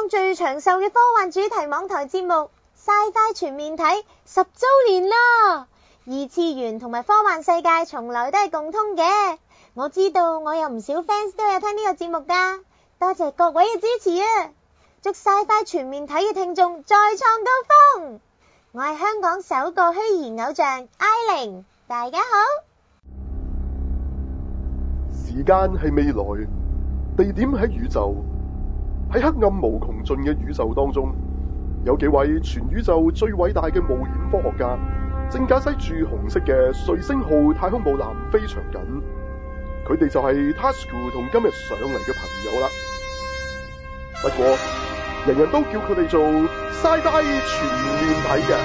最長壽嘅科幻主題網台節目《Sci-Fi 全面睇》10周年啦！二次元同埋科幻世界從來都係共通嘅。我知道我有唔少 fans 都有聽呢個節目㗎，多謝各位嘅支持啊！祝 Sci-Fi 全面睇嘅聽眾再創高峰！我係香港首個虛擬偶像艾玲，大家好。 時間係未來，地點喺宇宙，喺黑暗無窮盡嘅宇宙當中，有幾位全宇宙最偉大嘅冒險科學家，正駕駛住紅色嘅瑞星號太空母艦非常緊。佢哋就係 Tasuku 同今日上嚟嘅朋友啦。不過，人人都叫佢哋做 Sci-Fi 全面睇嘅。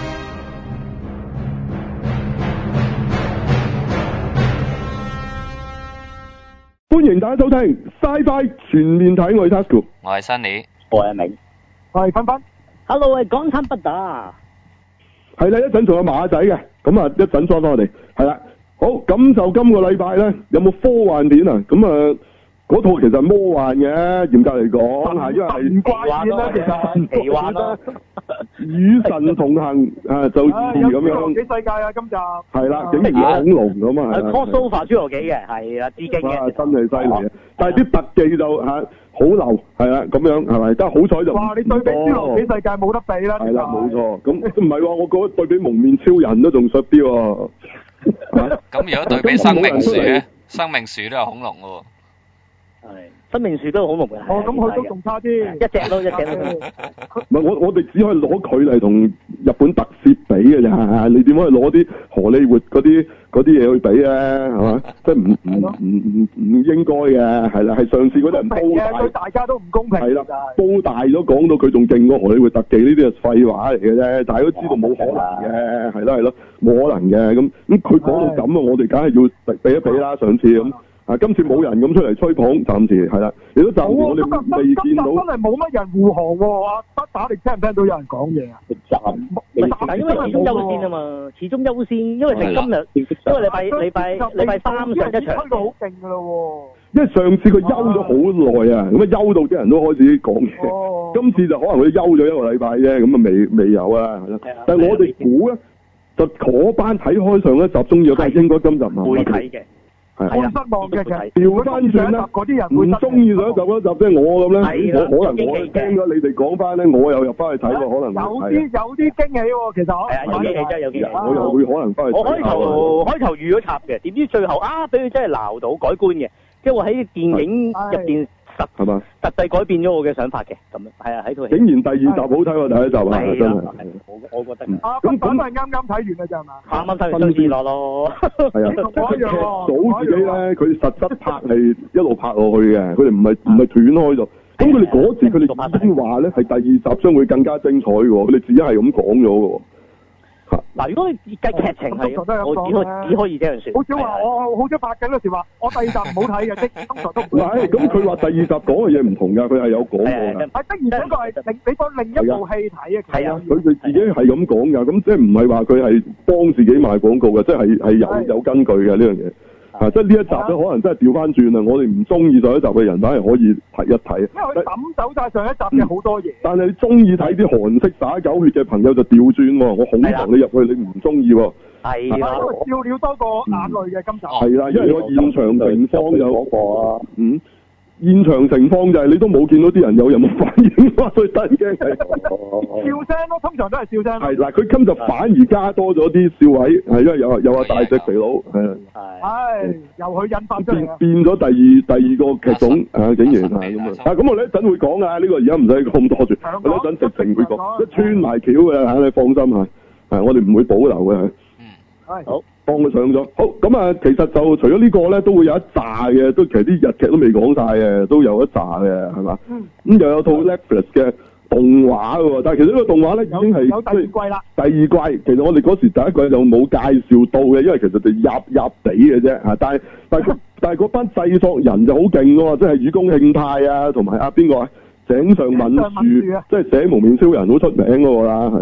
歡迎大家收聽 Sci-Fi 全面睇，我係 Tasuku， 我係 Sunny， 我係阿明， 我係芬芬。 Hello， 我係港產不打。 係啦，一陣仲有馬仔嘅，咁啊一陣裝翻我哋，係啦。好，咁就今個禮拜咧，有冇科幻片啊？咁啊，嗰套其實係魔幻嘅，嚴格嚟講係，因為係唔怪之啦，其實奇幻啦， 與神同行啊，就咁有侏羅樣。 紀世界啊，今集係啦，竟然有恐龍咁啊，係啦。 crossover 侏羅紀嘅，係啦，致敬哇， 嘅。 真係犀利啊！但係啲特技就好流，係啦，咁樣係咪？但係好彩就哇！你對比侏羅紀世界冇得比啦， 係啦，冇錯。咁唔係喎，我覺得對比蒙面超人都仲衰啲喎。 咁如果對比生命樹咧，生命樹都有恐龍喎。 係生命樹都好恐龍嘅。 哦，咁佢都仲差啲， 一隻咯，一隻咯。 唔係我哋只可以攞佢嚟同日本特攝比嘅咋，你點可以攞啲荷里活嗰啲嘢去比咧？係嘛？即係唔應該嘅，係啦，係上次嗰啲人煲大， 對大家都唔公平。 係啦，煲大咗講到佢仲勁過荷里活特技，呢啲係廢話嚟嘅啫，大家都知道冇可能嘅，係咯，冇可能嘅，咁佢講到咁啊，我哋梗係要比一比啦，上次咁。今次冇人咁出嚟吹捧，暫時係啦，亦都暫時我哋未見到。 真係冇乜人護航喎，不打你聽唔聽到有人講嘢啊？ 但因為始終優先啊嘛，始終優先，因為成今日，因為禮拜三上一場， 吹到好勁㗎咯喎。 因為上次佢休咗好耐啊，咁休到啲人都開始講嘢。今次就可能佢休咗一個禮拜啫，咁啊未有啊，係咯。但係我哋估咧，就嗰班睇開上一集中意嘅，應該今集唔會睇嘅。 係啊，失望嘅，其實調翻轉啦， 嗰啲人會唔中意上一集嗰集，即係我咁咧，我可能我聽咗你哋講翻咧，我又入翻去睇喎，可能有啲驚喜喎，其實係啊，有驚喜真係有驚喜， 我又會可能翻去睇。 我開頭預咗插嘅，點知最後俾佢真係鬧到改觀嘅，即係我喺電影入邊係嘛， 特地改變咗我嘅想法嘅，咁係啊，喺套戲。 竟然第二集好睇過第一集啊，真係。 我覺得。 咁係啱啱睇完嘅啫係嘛？ 啱啱睇完新鮮咯。係啊， 劇組自己咧，佢實質拍係一路拍落去嘅，佢哋唔係斷開咗。咁佢哋嗰時佢哋先話咧係第二集將會更加精彩嘅喎，佢哋自己係咁講咗嘅喎。 嗱，如果你計劇情係，我只可以這樣説。 好少話我好少拍緊嗰時話我第二集唔好睇嘅，即通常都唔會。 係，咁佢話第二集講嘅嘢唔同㗎，佢係有講過㗎。 係，而且個係你當另一部戲睇嘅。 係啊， 佢哋自己係咁講㗎，咁即係唔係話佢係幫自己賣廣告嘅，即係有根據嘅呢樣嘢。即係呢一集咧，可能真係調翻轉啦！我哋唔中意上一集嘅人，反而可以睇一睇。 因為佢抌走晒上一集嘅好多嘢。但係你中意睇啲韓式打狗血嘅朋友就調轉喎，我恐同你入去，你唔中意喎。 係啦， 笑料多過眼淚嘅今集。 係啦，因為個現場情況有講過啊。現場情況就係你都冇見到啲人有任何反應，所以得人驚係笑聲咯，通常都係笑聲。 係嗱，佢今集反而加多咗啲笑位，係因為有啊大隻肥佬係。 係由佢引發出嚟。 變咗第二個劇種竟然係咁啊！咁我哋一陣會講啊，呢個而家唔使講咁多住，我哋一陣直情會講，一穿埋橋嘅你放心嚇，我哋唔會保留嘅。 好。 幫佢上咗，好咁啊！其實就除咗呢個咧，都會有一紮嘅，都其實啲日劇都未講晒嘅，都有一紮嘅，係嘛？咁又有套 Netflix 嘅動畫喎，但係其實呢個動畫咧已經係有第二季啦。 第二季其實我哋嗰時第一季就冇介紹到嘅，因為其實就入地嘅啫嚇。但係嗰班製作人就好勁喎，即係雨宮慶太啊，同埋邊個啊？井上敏樹，即係寫幪面超人好出名嗰個啦，係咯。 特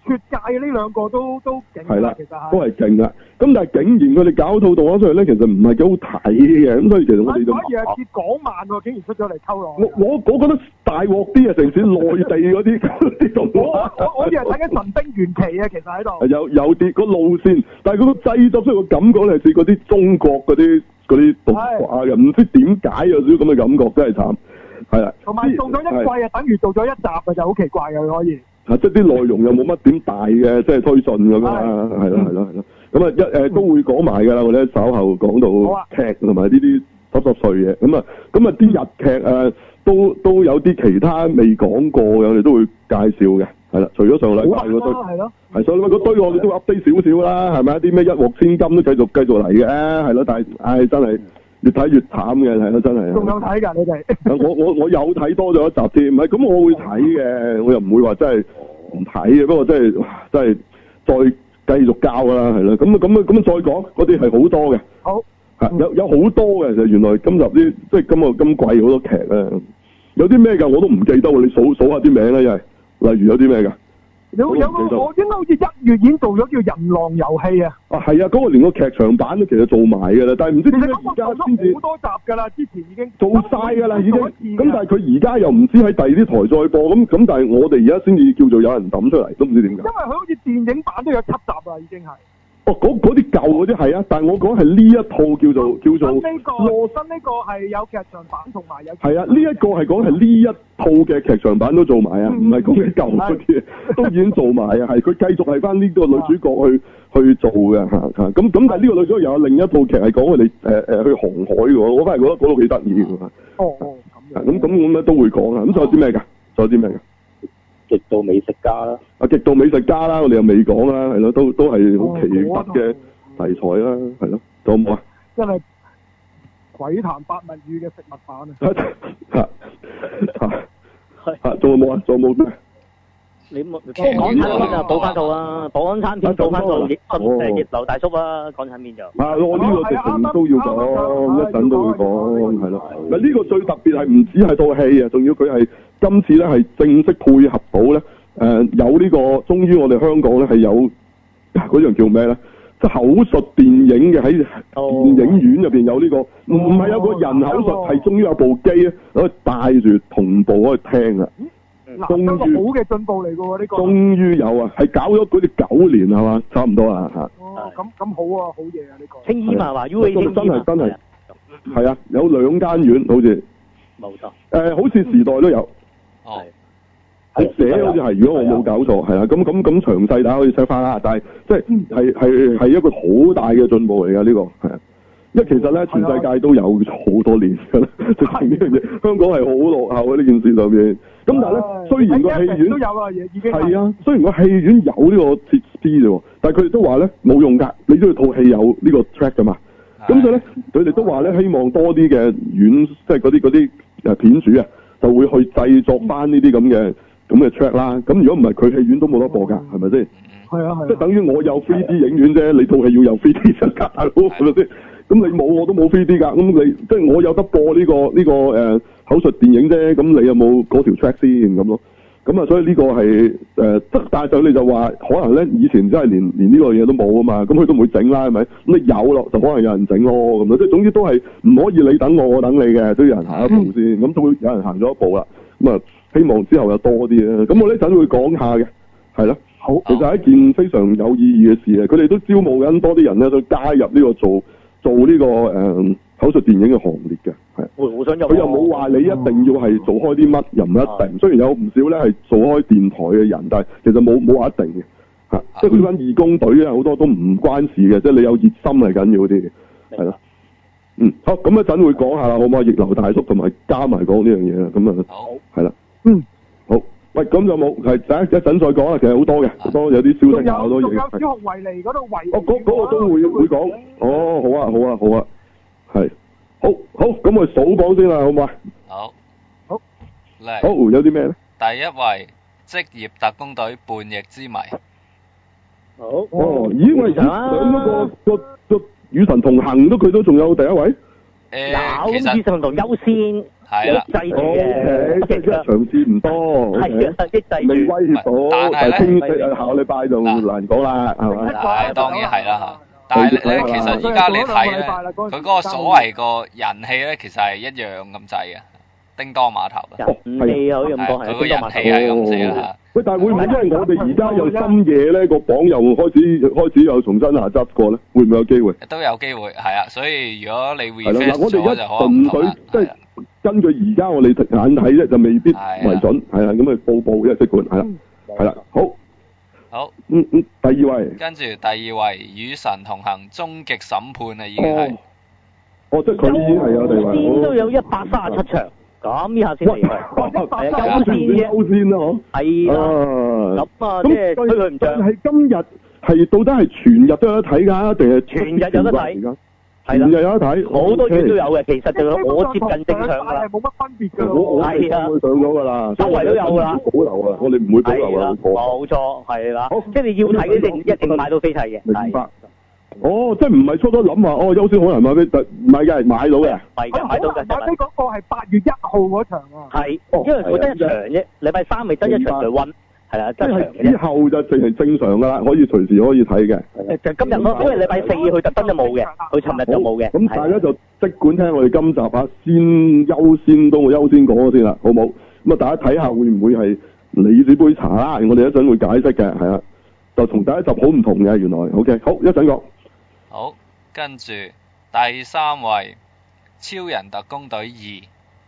脫界嘅呢兩個都勁係啦其實係。 都係勁噶。咁但係竟然佢哋搞套動畫出嚟咧，其實唔係幾好睇嘅。咁所以其實我哋就反而係似港漫喎，竟然出咗嚟溝落。 我覺得大鑊啲啊，成似內地嗰啲動畫。 我以為睇緊神兵玄奇啊，其實喺度。 有啲個路線，但係佢個製作出嚟個感覺咧，似嗰啲中國嗰啲動畫嘅，唔知點解有少少咁嘅感覺，真係慘。係啦。同埋做咗一季啊，等於做咗一集啊，就好奇怪嘅佢可以。 即係啲內容又冇乜點大嘅，即係推進咁啦，係咯。咁啊都會講埋㗎啦，我哋稍後講到劇同埋呢啲濕碎嘢。咁啊啲日劇都有啲其他未講過嘅，我哋都會介紹嘅。係啦，除咗上禮拜嗰堆，係咯，係上禮拜嗰堆我哋都 update 少少啦，係咪啲咩一鑊千金都繼續嚟嘅，係咯，但係真係越睇越慘嘅，係咯，真係。仲有睇㗎你哋？我有睇多咗一集添，唔係咁我會睇嘅，我又唔會話真係唔睇嘅，不過真係再繼續交啦，係咯，咁再講嗰啲係好多嘅。好。有好多嘅，其實原來今集啲即係今季好多劇啊，有啲咩㗎我都唔記得喎，你數下啲名啦，因為。例如有啲咩㗎？有個我應該好似1月已經做咗叫人狼遊戲啊！係啊，嗰個連個劇場版都其實做埋㗎啦，但係唔知點解而家先至好多集㗎啦，之前已經做晒㗎啦，已經。咁但係佢而家又唔知喺第二啲台再播，咁但係我哋而家先至叫做有人抌出嚟，都唔知點解。因為佢好似電影版都有7集啦，已經係。嗰啲舊嗰啲係啊，但係我講係呢一套叫做新呢個係有劇場版同埋有。係啊，呢一個係講係呢一套嘅劇場版都做埋啊，唔係講緊舊嗰啲，都已經做埋啊，係佢繼續係翻呢個女主角去做嘅嚇。咁但係呢個女主角又有另一套劇係講佢哋去航海嘅喎，我反而覺得嗰度幾得意嘅。咁咧都會講啊。咁仲有啲咩㗎？仲有啲咩㗎？極度美食家啦，極度美食家啦，我哋又未講啦，係咯，都係好奇特嘅題材啦，係咯，仲有冇啊？真係鬼談百物語嘅食物版啊！仲有冇啊？仲有冇咩？你港產片啊，補翻套啊！港產片補翻套逆流大叔啊！港產片就我呢個直情都要講，一陣都會講，係咯。嗱呢個最特別係唔止係套戲啊，仲要佢係今次咧係正式配合到咧有呢個，終於我哋香港咧係有嗰樣叫咩咧？即係口述電影嘅喺電影院入邊有呢個，唔係有個人口述，係終於有部機咧可以帶住同步可以聽啊！終於好嘅進步嚟㗎喎呢個。終於有啊，係搞咗嗰啲9年係嘛，差唔多啊嚇。咁好啊，好嘢啊呢個。青衣嘛話 UA 青衣真係係啊，有2間院好似。冇錯。好似時代都有。係寫好似係，如果我冇搞錯，係啦。咁詳細大家可以 check 翻啦。但係即係一個好大嘅進步嚟㗎呢個係啊。因為其實咧，全世界都有好多年㗎啦，直情呢樣嘢，香港係好落後嘅呢件事上面。咁但係咧，雖然個戲院都有啊，已經係啊，雖然個戲院有呢個設施啫，但係佢哋都話咧冇用㗎，你都要套戲有呢個 track 㗎嘛。咁所以咧，佢哋都話咧，希望多啲嘅院，即係嗰啲片主啊，就會去製作翻呢啲咁嘅 track 啦。咁如果唔係，佢戲院都冇得播㗎，係咪先？係啊係。即係等於我有 3D 影院啫，你套戲要有 3D 出㗎，大佬係咪先？咁你冇我都冇 3D 㗎，咁你即係我有得播呢個口述電影啫，咁你有冇嗰條 track 先咁咯？咁啊，所以呢個係但係就你就話可能咧，以前真係連呢個嘢都冇啊嘛，咁佢都唔會整啦，係咪？咁你有咯，就可能有人整咯，咁咯，即係總之都係唔可以你等我，我等你嘅，都有人行一步先，咁都會有人行咗一步啦。咁啊，希望之後有多啲啊。咁我呢陣會講下嘅，係咯。好，其實係一件非常有意義嘅事啊！佢哋都招募緊多啲人咧，想加入呢個做呢個口述電影嘅行列嘅，係。我想佢又冇話你一定要係做開啲乜，又唔一定。雖然有唔少咧係做開電台嘅人，但係其實冇話一定嘅，嚇。即係嗰班義工隊咧，好多都唔關事嘅，即係你有熱心係緊要啲嘅，係咯。好，咁一陣會講下啦，好唔好？逆流大叔同埋加埋講呢樣嘢啦，咁啊，好，係啦，好。喂，咁就冇係一陣再講啦。其實好多嘅，好多有啲消息好多嘢。仲有小學維尼嗰度維。嗰個都會講。哦，好啊，係，好，咁我數榜先啦，好唔好啊？好，嚟。好，有啲咩咧？ 第一位，職業特工隊叛逆之謎。 好。哦，咦，我哋上嗰個與神同行佢都仲有第一位。 有其實以上同優先係啦， 制住 ，OK， 嘅， 即係場次唔多係啊，抑制住。 未威脅到， 但係呢聽下個禮拜就難講啦，係咪？ 係當然係啦嚇。但係咧，其實依家你睇咧，佢嗰個所謂個人氣咧，其實係一樣咁滯嘅。叮當碼頭啊， 人氣啊，可以咁講係。 佢個人氣係咁寫啦。 喂，但係會唔會因為我哋而家有深夜咧，個榜又開始又重新下執過咧？會唔會有機會？ 都有機會，係啊。所以如果你係啦， refresh 嗱，我哋咗而家就可能純粹即係根據而家我哋眼睇咧，就未必為準，係啦，咁啊報一即管，係啦，係啦，好。 好。 第二位。 跟住第二位，與神同行終極審判啊，已經係。 哦，即係佢已經係有地位。 先都有137場，咁呢下先厲害。係優先啫。 優先啦，嗬。 係啦。咁啊，即係推佢唔上。 係今日係到底係全日都有得睇㗎，定係全日有得睇？係啦， 全日有得睇， 好多院都有嘅。其實就我接近正常㗎啦。 冇乜分別㗎。 我係啊，會上咗㗎啦。 周圍都有㗎啦。 保留啊，我哋唔會保留啊。 冇錯，係啦。即係你要睇一定買到飛睇嘅。 明白。哦，即係唔係初初諗話優先可能買飛，唔係嘅，買到嘅。 係嘅，買到嘅。 買飛嗰個係8月1號嗰場啊。 係，因為佢得一場啫，禮拜3咪得一場就溫。係啦， 即係之後就淨係正常噶啦，可以隨時可以睇嘅。 就今日咯，因為禮拜4佢特登就冇嘅，佢尋日就冇嘅。 咁大家就即管聽我哋今集啊，先優先到我優先講先啦，好冇？咁啊，大家睇下會唔會係你呢杯茶啦？我哋一陣會解釋嘅，係啊，就同第一集好唔同嘅，原來。OK，好，一陣講。 好，跟住第3位，超人特工隊2。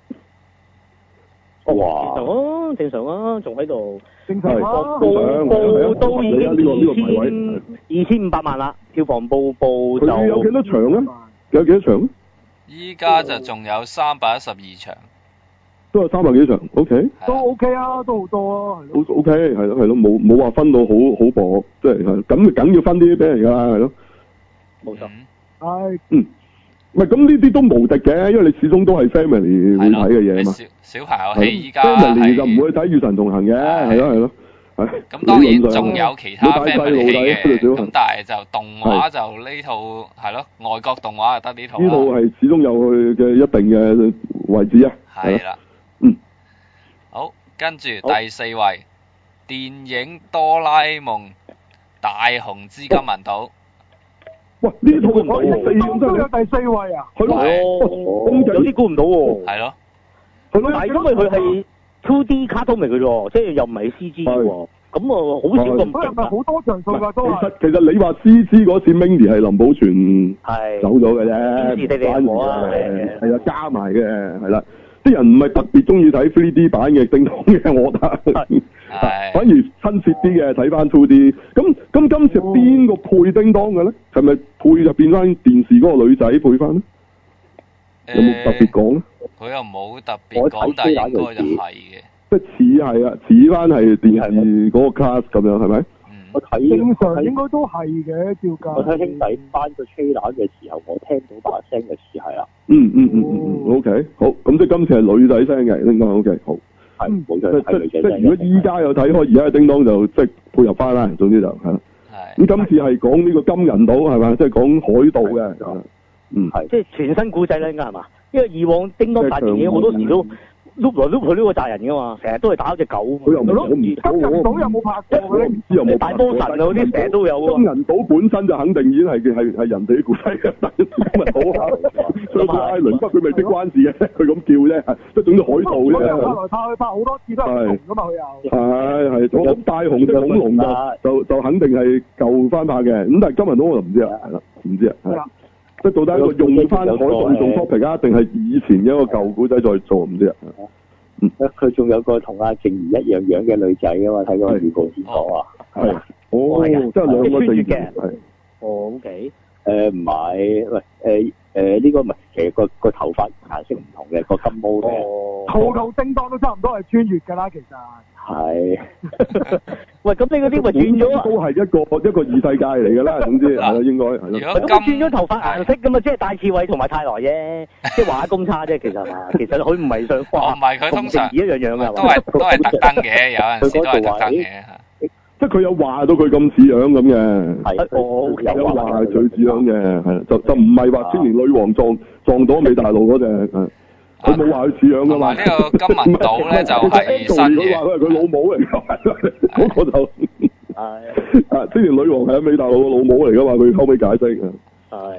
哇！ 正常啊，仲喺度。 正常啊。 報都已經2500萬啦，票房報就。 佢有幾多場咧？有幾多場？ 依家就仲有312場。 都有300幾場 ，OK。 都 OK 啊，都好多啊，係咯。 都 OK，係咯，冇話分到好薄，即係咁梗要分啲俾人㗎啦，係咯。 冇錯。 係。 唔係咁呢啲都無敵嘅，因為你始終都係 family 會睇嘅嘢嘛。 小朋友戲依家 family 就唔會睇與神同行嘅，係咯。 咁當然仲有其他 family 戲嘅，咁但係就動畫就呢套係咯，外國動畫就得呢套。呢套係始終有佢嘅一定嘅位置啊。 係啦。好，跟住第4位，電影哆啦 A 夢大雄之金銀島。 哇！呢套唔可以4 都有第4位啊！ 係咯， 有啲估唔到喎。 係咯。 係咯。 但係因為佢係 2D 卡通嚟嘅啫，即係又唔係 CG 喎。咁啊，好少咁。 佢係咪好多場數㗎都係？ 其實你話 CG 嗰次 Mindy 係林保全走咗嘅啫，係啊，加埋嘅係啦。啲人唔係特別中意睇 3D 版嘅叮當嘅，我覺得。反而親切啲嘅睇翻 2D。咁今次邊個配叮當嘅咧？係咪配就變翻電視嗰個女仔配翻咧？有冇特別講咧？ 佢又冇特別講，但係應該就係嘅。 即係似係啊，似翻係電視嗰個 cast 咁樣係咪？ 我睇正常應該都係嘅，照計。 我睇兄弟班個 trailer 嘅時候，我聽到把聲嘅似係啦。 OK，好，咁即係今次係女仔聲嘅，叮當 OK，好。 係冇錯，係女仔聲。 即係如果依家有睇開而家嘅叮當就即係配合翻啦，總之就係啦。係。咁今次係講呢個金銀島係嘛？即係講海盜嘅。係。即係全新古仔啦，應該係嘛？因為以往叮當大電影好多時都。碌來碌去呢個責人噶嘛，成日都係打隻狗。 佢又唔金銀島有冇拍過咧？ 唔知有冇大魔神啊嗰啲成日都有喎。 金銀島本身就肯定已經係人哋啲故仔嘅，但係金銀島啊，所以佢艾倫不過佢未識關事嘅，佢咁叫啫，即係總之海盜啫。拍來拍去拍好多次都係唔同噶嘛，佢又。係，咁大雄隻恐龍就肯定係舊翻拍嘅，咁但係金銀島我就唔知啦，係啦，唔知啊。即係到底佢用翻海盜做 topic 啊，定係以前嘅一個舊古仔再做唔知啊？ 佢仲有個同阿靜怡一樣樣嘅女仔噶嘛？睇過預告先講啊。 係。哦，即係兩個靜嘅。係。 哦 ，OK。 唔係，喂，呢個唔係，其實個頭髮顏色唔同嘅，個金毛嘅。 套叮當都差唔多係穿越㗎啦，其實。 係。 喂，咁你嗰啲咪轉咗？ 都係一個異世界嚟㗎啦，總之係啦，應該係咯。 咁轉咗頭髮顏色㗎嘛，即係戴志偉同埋泰來啫，即係畫公差啫，其實係嘛？其實佢唔係想畫。 唔係佢通常一樣樣㗎， 都係特登嘅，有陣時都係特登嘅。 即係佢有話到佢咁似樣咁嘅。 係， 有話係最似樣嘅，係就唔係話青年女王撞到美大佬嗰隻，佢冇話佢似樣噶嘛。 呢個金文島咧就係新嘅。 佢話佢係佢老母嚟㗎，嗰個就青年女王係美大佬個老母嚟㗎嘛，佢後尾解釋嘅。 係。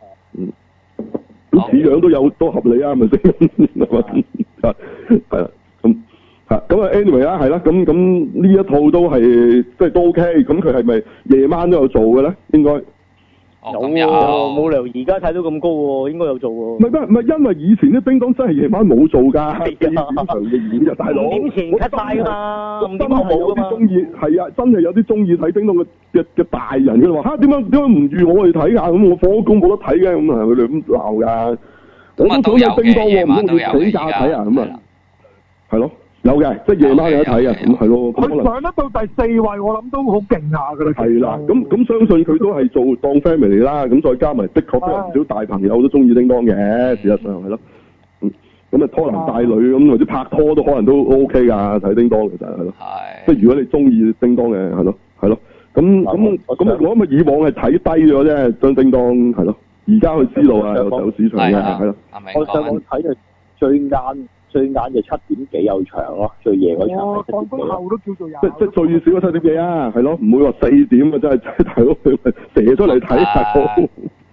咁似樣都合理啊，係咪先？係啦，咁啊 anyway 啦，係啦，咁呢一套都係即係都 OK，咁佢係咪夜晚都有做嘅咧？應該有喎，冇理由而家睇到咁高喎，應該有做喎。 唔係因為以前啲叮當真係夜晚冇做㗎，非常嘅演嘅大佬。 5點前 cut 晒㗎嘛，5點後冇㗎嘛。 係啊，真係有啲中意睇叮當嘅大人佢話點解唔預我去睇㗎？咁我放咗工冇得睇嘅，咁啊佢哋咁鬧㗎。我都想睇叮當喎，唔通要請假睇啊？咁啊，係咯。有嘅，即係夜晚有得睇啊，咁係咯。 佢上得到第4位，我諗都好勁下㗎啦。 係啦，咁相信佢都係做當 family 啦，咁再加埋的確都有唔少大朋友都中意叮當嘅，事實上係咯。咁啊拖男帶女咁或者拍拖都可能都 OK 㗎，睇叮當其實係咯。係。即係如果你中意叮當嘅係咯。咁我諗咪以往係睇低咗啫，將叮當係咯。而家佢知道啊，有市場嘅係咯。 我上網睇就最晏就7點幾有場咯，最夜嗰場放工後都叫做有。 即係最少7點幾啊，係咯，唔會話4點啊，真係大佬射出嚟睇大佬。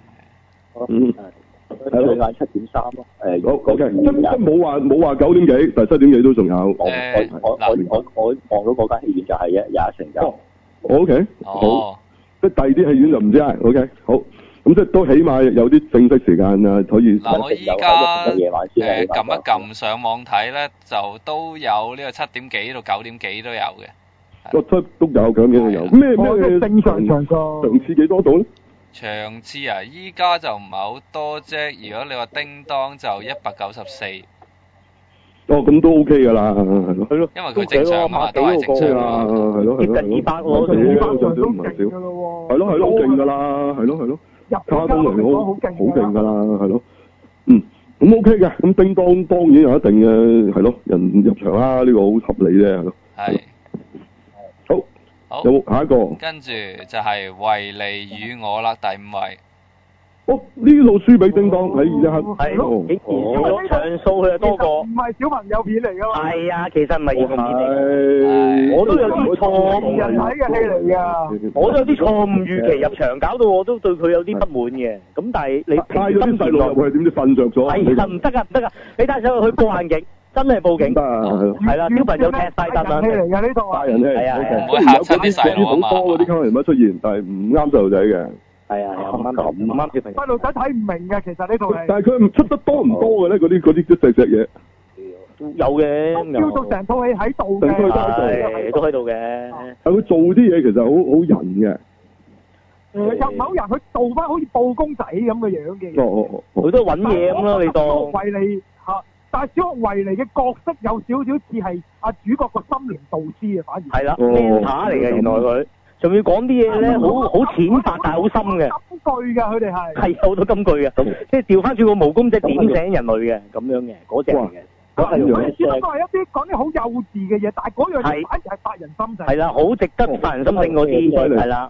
最晏7點3咯。 OK，即係冇話9點幾，但係7點幾都仲有。 我望到嗰間戲院就係有一成㗎。 OK，好。即係第二啲戲院就唔知啦。OK，好。咁即係都起碼有啲正式時間啊，可以。 嗱，我依家撳一撳上網睇咧，就都有呢個7點幾到9點幾都有嘅。 都有9點幾都有。咩正常場數？ 場次幾多度咧？ 場次啊，依家就唔係好多啫。如果你話叮當就194。 咁都 OK 㗎啦，係咯。 因為佢正常啊嘛，都係正常啊， 係咯。 接近200喎 ，200場都唔係少。係咯，好勁㗎啦，係咯。卡通嚟好勁㗎啦，係咯。咁 OK 嘅，咁叮當當然有一定嘅係咯，人入場啦，呢個好合理啫，係咯。係。好。有冇下一個？ 跟住就係維尼與我啦，第5位。 呢套輸俾叮當喺而家係咯，場數佢又多過。 唔係小朋友片嚟㗎嘛。 係啊，其實唔係兒童片嚟。我都有啲錯誤人睇嘅戲嚟㗎。 我都有啲錯誤預期入場，搞到我都對佢有啲不滿嘅。咁但係你帶咗啲細路入去，點知瞓着咗？ 係啊，唔得㗎！你帶細路去報眼鏡，真係報警。係啦，小朋友踢晒凳啊！ 大人戲嚟㗎呢套啊。 大人戲。 係啊。 唔會嚇親啲細路啊嘛。 好多嗰啲卡通人物出現，但係唔啱細路仔嘅。 係啊，唔啱小朋友。 細路仔睇唔明嘅，其實呢套戲。 但係佢唔出得多唔多嘅咧？嗰啲細隻嘢。 有嘅。叫到成套戲喺度嘅。 都喺度嘅。 係佢做啲嘢其實好人嘅。 入某人佢做翻好似布公仔咁嘅樣嘅。 佢都揾嘢咁咯，你當。 維尼嚇，但係小學維尼嘅角色有少少似係阿主角個心靈導師啊，反而。係啦，mentor 嚟嘅原來佢。仲要講啲嘢咧，好淺白，但係好深嘅。金句㗎，佢哋係。係好多金句嘅，即係調翻轉個毛公仔點醒人類嘅咁樣嘅，嗰隻嚟嘅。佢只不過係一啲講啲好幼稚嘅嘢，但係嗰樣嘢反而係發人心醒。係啦，好值得發人心醒嗰啲，係啦。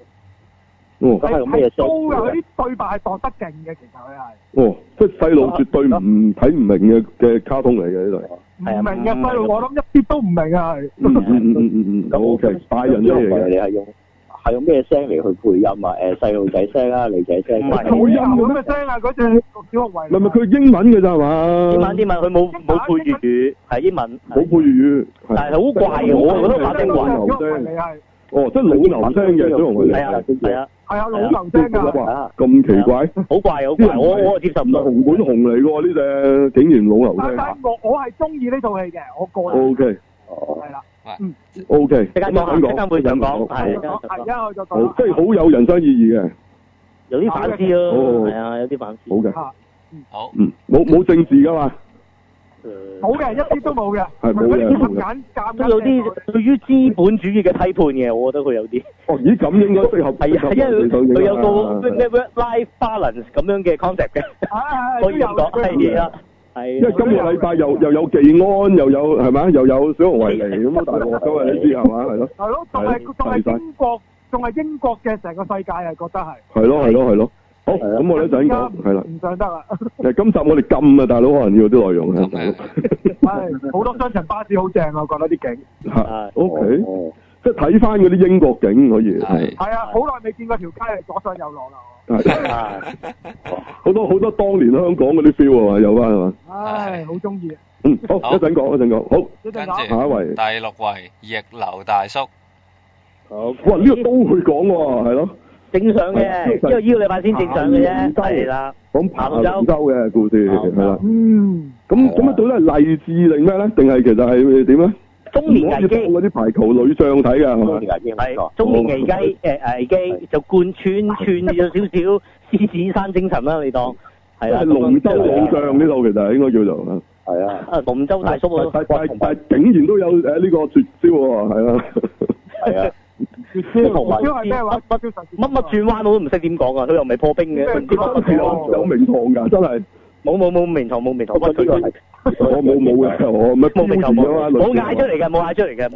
係高㗎，佢啲對白係度得勁嘅，其實佢係。 即係細路絕對睇唔明嘅卡通嚟嘅呢度。 唔明嘅細路，我諗一啲都唔明啊，係。 O K，大人啲嚟嘅。 你係用咩聲嚟去配音啊？細路仔聲啊，女仔聲。 唔係配音咁嘅聲啊，嗰隻小學維尼。 唔係佢英文嘅咋係嘛？ 英文，佢冇配粵語，係英文。 冇配粵語。 但係好怪嘅，我覺得把聲怪。 即係老牛聲嘅小熊維尼。 係啊。 係啊，老牛聲㗎。 咁奇怪。 好怪，我接受唔到。 紅本紅嚟㗎呢隻，竟然老牛聲。 但係我係中意呢套戲嘅，我個人。 O K。 係啦。 O K。 即刻會想講，係。 而家我就講。 即係好有人生意義嘅。 有啲反思咯。係啊，有啲反思。 好嘅。 好。 冇政治㗎嘛？ 冇嘅，一啲都冇嘅。 係冇嘅。 都有啲對於資本主義嘅批判嘅，我覺得佢有啲。 咦咁應該適合。 係啊，因為佢有個咩 work-life balance 咁樣嘅 concept 嘅。 都有。 係啊。 係。 因為今個禮拜又有技安，又有係咪又有小熊維尼咁大鑊噶嘛？你知係嘛？係咯。係咯， 仲係英國嘅成個世界啊，覺得係。 係咯。好，咁我哋一陣講，係啦。 唔上得啦。 今集我哋禁啊，大佬可能要啲內容啊。 係好多雙層巴士好正啊，我覺得啲景。 係。OK。即係睇翻嗰啲英國景可以。 係啊，好耐未見過條街係左上右落啦。 好多當年香港嗰啲 feel 啊，有翻係嘛？ 唉，好中意。 好，一陣講，好。 跟住下一位。 第6位逆流大叔。 好。 哇！呢個都會講喎，係咯。 正常嘅，因為呢個禮拜先正常嘅啫。係啦。講爬龍舟嘅故事係啦。咁啊，到底係勵志定咩咧？定係其實係點咧？ 中年危機嗰啲排球女將睇㗎， 係中年危機危機就貫穿有少少獅子山精神啦，你當係啦。 龍舟老將呢套其實應該叫做係啊。 龍舟大叔但竟然都有呢個絕招喎，係啊。 係啊。 絕招係咩話？ 乜轉彎我都唔識點講啊！佢又唔係破冰嘅， 有名堂㗎，真係。 冇名堂， 呢個係。 我冇嘅，我乜冇名堂冇嗌出嚟嘅， 冇嗌出嚟，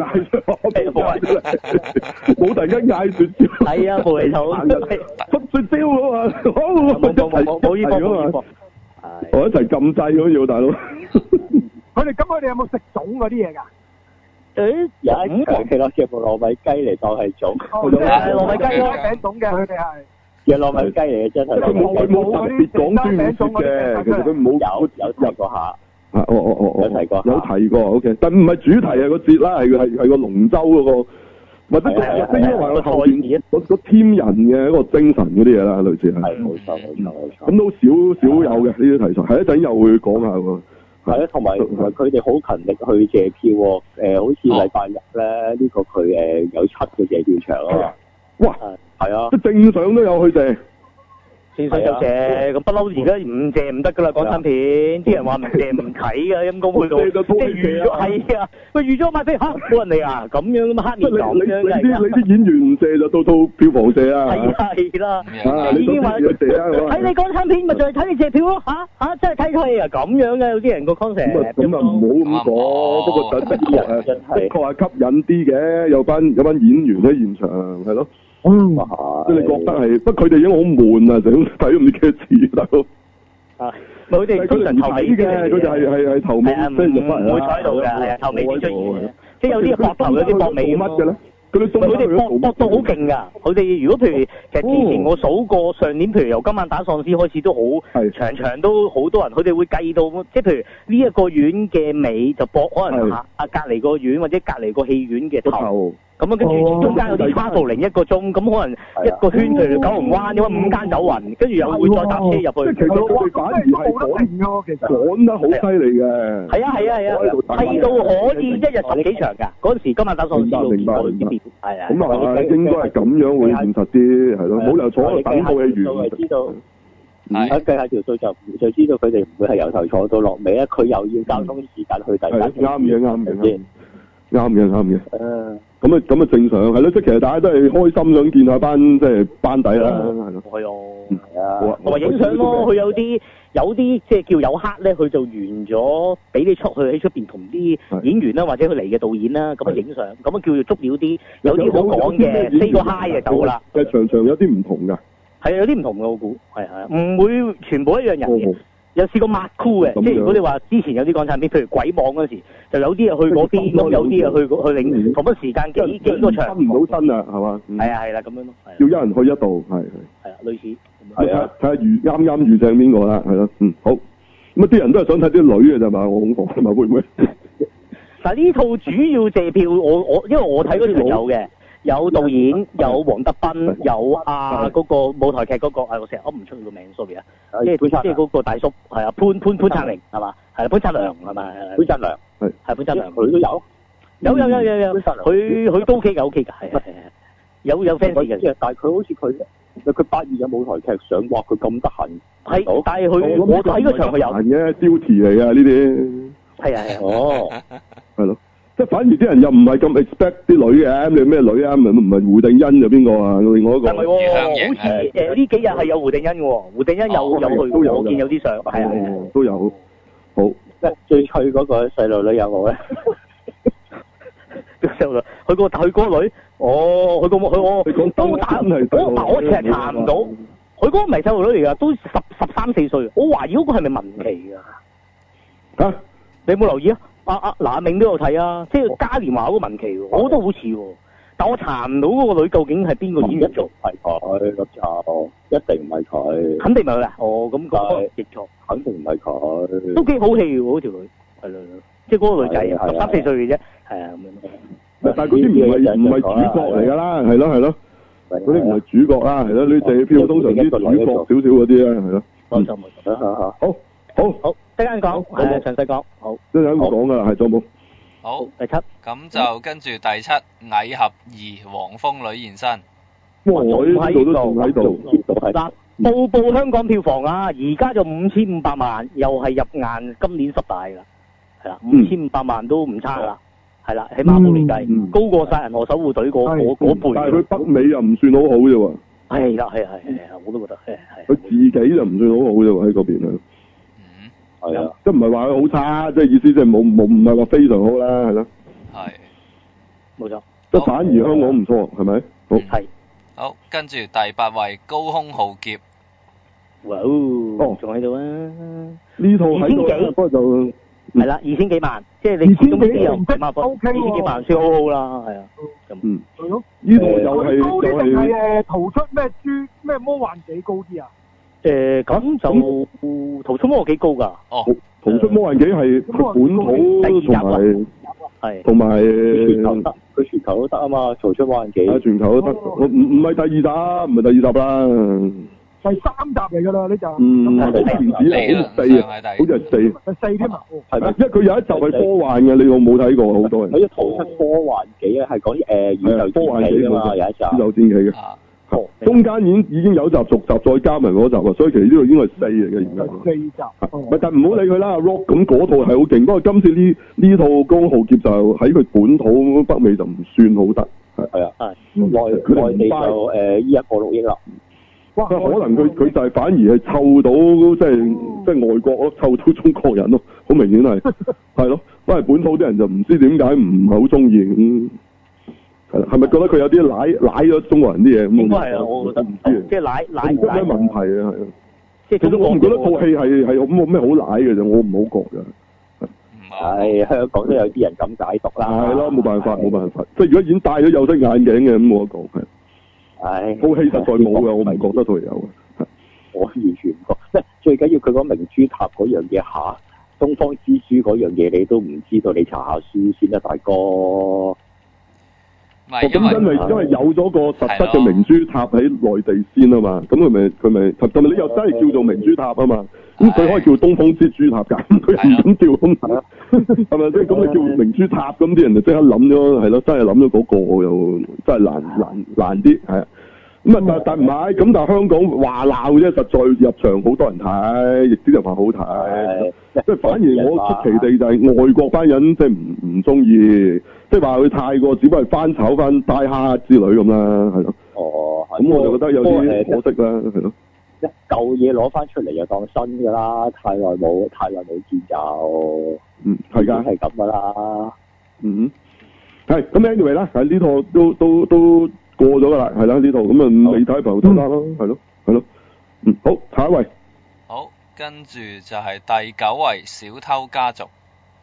冇突然間嗌絕招。 係啊，冇名堂， 出絕招啊嘛， 冇呢個。 我一齊撳掣咁要大佬。 佢哋有冇食粽嗰啲嘢㗎？ 有一長期攞隻部糯米雞嚟當係粽。 糯米雞咯，餅粽嘅佢哋係。 嘅糯米雞嚟嘅真係。 佢冇特別講端午節嘅，其實佢冇有提過下。 有提過。 有提過 ，OK， 但唔係主題係個節啦，係個龍舟嗰個，或者應該話個後邊個添人嘅一個精神嗰啲嘢啦，類似係。 係冇錯。 咁都少有嘅呢啲題材，係一陣又會講下喎。 係啊，同埋佢哋好勤力去借票喎。好似禮拜日咧，呢個佢有7個借票場啊。 哇！ 係啊， 即正常都有去借。 正常就借，咁不嬲而家唔借唔得㗎啦，港產片啲人話唔借唔睇㗎，陰公去到，即係預咗係啊，喂預咗買飛嚇冇人嚟啊，咁樣咁黑面咁樣你啲演員唔借就到票房借啊。 係啦，已經話睇你港產片咪就係睇你借票咯嚇，真係睇佢啊咁樣嘅，有啲人個 concept。 咁啊唔好咁講，不過的確係吸引啲嘅，有班演員喺現場係咯。即係你覺得係，不過佢哋已經好悶啊，成日睇唔知幾多次，大佬。 佢哋通常頭尾嘅，佢哋係頭尾，即係唔會坐喺度㗎，係啊，頭尾先出現。即係有啲膊頭，有啲膊尾乜嘅咧？佢哋搏到好勁㗎。佢哋如果譬如其實之前我數過上年，譬如由今晚打喪屍開始都好，場都好多人，佢哋會計到，即係譬如呢一個院嘅尾就搏可能隔離個院或者隔離個戲院嘅頭。咁啊，跟住中間有啲差途1個鐘，咁可能一個圈譬如九龍灣，因為5間走勻，跟住又會再搭車入去。 即係其實佢哋反而係趕得好犀利嘅。 係啊，係到可以一日10幾場㗎。嗰陣時今晚打喪屍明白。 係啊。 咁啊，應該係咁樣會現實啲，係咯，冇理由坐喺度等套戲完。 知道。計下條數就知道佢哋唔會係由頭坐到落尾啊！佢又要交通時間去第二間。啱嘅。咁啊正常係咯，即係其實大家都係開心想見下班即係班底啦，係咯。 係啊。同埋影相咯，佢有啲即係叫有黑咧，佢就完咗俾你出去喺出邊同啲演員啦，或者佢嚟嘅導演啦，咁啊影相，咁啊叫做捉料啲，有啲好講嘅，say 個 hi 就走啦。 嘅場有啲唔同㗎。係啊，有啲唔同嘅我估，係唔會全部一樣人嘅。有試過抹酷嘅，即係如果你話之前有啲港產片，譬如鬼網嗰時，就有啲去嗰邊，咁有啲去另同一時間幾個場。 分唔到身啊，係嘛？ 係啦，咁樣咯。 要一人去一度，係啊，類似。 係啊，睇下啱遇正邊個啦，係咯，好。咁啲人都係想睇啲女嘅啫嘛，我咁講係咪會唔會？ 但係呢套主要借票，因為我睇嗰條有嘅。有導演，有黃德斌，有嗰個舞台劇嗰個，我成日噏唔出佢個名 ，sorry 啊，即係嗰個大叔，係啊，潘燦榮係嘛，係潘燦良係咪？潘燦良係潘燦良，佢都有，佢都 OK 㗎，OK 㗎，係有 fans 嘅， 但係佢好似佢8月有舞台劇上，哇！佢咁得閒， 係，但係我睇嗰場佢有嘅 duty 嚟㗎呢啲， 係， 係咯。即係反而啲人又唔係咁 expect 啲女嘅，你咩女啊？唔係胡定欣就邊個啊？另外一個。 係咪喎？好似呢幾日係有胡定欣嘅喎，胡定欣有去，我見有啲相，係啊， 都有。 好。 最脆嗰個細路女有冇咧？ 細路女，佢個女，佢都打，但我其實查唔到，佢嗰個唔係細路女嚟㗎，都13、14歲，我懷疑嗰個係咪文琪㗎？ 嚇？ 你有冇留意啊？嗱，阿銘都有睇啊，即係嘉年華嗰個文琪喎，我覺得好似喎，但我查唔到嗰個女究竟係邊個演員做？ 係佢咁就一定唔係佢， 肯定唔係佢啦。咁講譯錯， 肯定唔係佢。 都幾好戲喎，嗰條女，係咯，即係嗰個女仔13、14歲嘅啫，係啊咁樣。 但係嗰啲唔係主角嚟㗎啦，係咯，嗰啲唔係主角啦，係咯，你借票通常啲主角少少嗰啲啦，係咯。 冇錯，好，一陣講，詳細講，好， 一陣講㗎啦，係仲有冇？ 好， 第七， 咁就跟住第七蟻俠2黃蜂女現身。 哇！呢度都仲喺度， 嗱，報香港票房啊，而家就5500萬，又係入硬今年10大㗎，係啦，5500萬都唔差啦，係啦，喺馬寶嚟計，高過曬銀河守護隊嗰倍。 但係佢北美又唔算好好啫喎。 係啦，我都覺得係。 佢自己就唔算好好啫喎，喺嗰邊啊。係啊，即係唔係話佢好差，即係意思即係冇唔係話非常好啦，係咯。係。冇錯。即係反而香港唔錯，係咪？好。係。 好，跟住第8位高空浩劫。 哇哦！仲喺度啊！ 呢套喺度，不過就係啦，2000幾萬，即係你始終啲又唔係嘛，2000幾萬算好好啦，係啊。咁。 係咯。呢套又係高啲定係逃出咩魔幻幾高啲啊？ 咁就逃出魔幻幾高㗎？ 哦， 逃出魔幻幾係本土同埋佢全球都得啊嘛，逃出魔幻幾。 全球都得，唔係第2集，唔係第2集啦。 第3集嚟㗎啦，呢集。 電子好似係4。 第4添啊？ 係咩？因為佢有一集係科幻嘅，你有冇睇過？好多人。 佢逃出科幻幾啊？係講宇宙科幻幾㗎嘛？有一集。 宇宙戰記嘅。中間已經有集續集，再加埋嗰集啊，所以其實呢度應該係4嚟嘅，而家。4集。但唔好理佢啦 ，Rock 咁嗰套係好勁，不過今次呢套《高空浩劫》就喺佢本土北美就唔算好得。 係啊。內地就依1個6億啦。 哇！可能佢就係反而係湊到即係外國咯，湊到中國人咯，好明顯係係咯，因為本土啲人就唔知點解唔係好中意咁。係咪覺得佢有啲舐咗中國人啲嘢咁？應該係啊，我覺得唔知。即係舐咩問題啊？係啊。其實我唔覺得套戲係冇咩好舐嘅啫，我唔好覺㗎。 係香港都有啲人咁解讀啦。 係咯，冇辦法。即係如果已經戴咗有色眼鏡嘅咁，冇得講係。係。套戲實在冇嘅，我唔覺得套戲有嘅。 我完全唔覺，即係最緊要佢講明珠塔嗰樣嘢下，東方之珠嗰樣嘢你都唔知道，你查下書先啦，大哥。 因為有咗個實質嘅明珠塔喺內地先啊嘛，咁佢咪同埋你又真係叫做明珠塔啊嘛，咁佢可以叫東方之珠塔㗎，佢唔敢叫咁係咪先？咁你叫明珠塔，咁啲人就即刻諗咗係咯，真係諗咗嗰個又真係難啲係啊。咁啊但唔係咁，但係香港話鬧啫，實在入場好多人睇，亦啲人話好睇，即係反而我出奇地就係外國班人即係唔中意。即係話佢太過，只不過係翻炒翻大蝦之類咁啦，係咯。哦，咁我就覺得有啲可惜啦，係咯。 一舊嘢攞翻出嚟又當新㗎啦，太耐冇見就， 係㗎， 係咁㗎啦。 係咁 anyway 啦，係呢套都過咗㗎啦，係啦呢套咁啊未睇朋友睇啦咯，係咯。好，下一位。 好，跟住就係第9位小偷家族。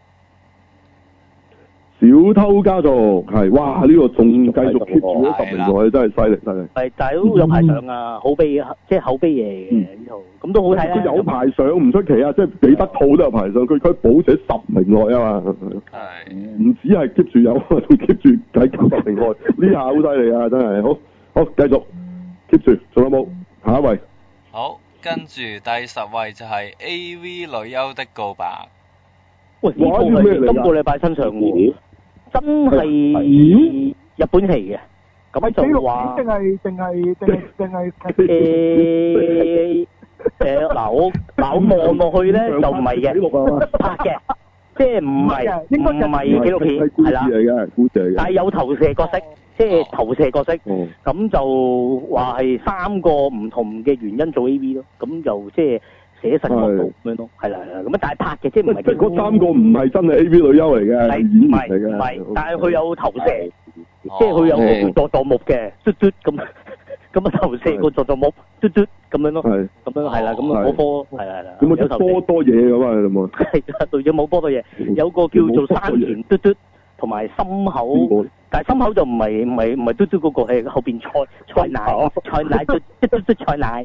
小偷家族係，哇！呢個仲繼續 keep 住咗10年內，真係犀利。 係，但係都有排上啊，口碑即係口碑嘢嘅呢套，咁都好睇啦。 佢有排上唔出奇啊，即係幾得套都有排上，佢保持10名內啊嘛。係。唔止係 keep 住有，仲 keep 住喺10名內，呢下好犀利啊！真係，好繼續 keep 住，仲有冇下一位？ 好，跟住第10位就係 AV 女優的告白。 喂，呢套係今個禮拜新上嘅。真係日本戲嘅，咁就話定係嗱我望落去咧就唔係嘅，拍嘅，即係唔係紀錄片，係啦，但係有投射角色，即係投射角色，咁就話係3個唔同嘅原因做 AV 咯，咁就即係寫實角度咁樣咯，係啦，咁啊但係拍嘅即係唔係。 即係嗰3個唔係真係 A.V. 女優嚟嘅，係演員嚟嘅。 唔係，但係佢有投射，即係佢有個座木嘅，嘟嘟咁啊投射個座木，嘟嘟咁樣咯。係。咁樣係啦，咁啊嗰科係啦。 有冇波多嘢咁啊？有冇？ 係啊，對，有冇波多嘢？有個叫做山田嘟嘟，同埋心口，但係心口就唔係嘟嘟嗰個，係後邊菜奶嘟菜奶。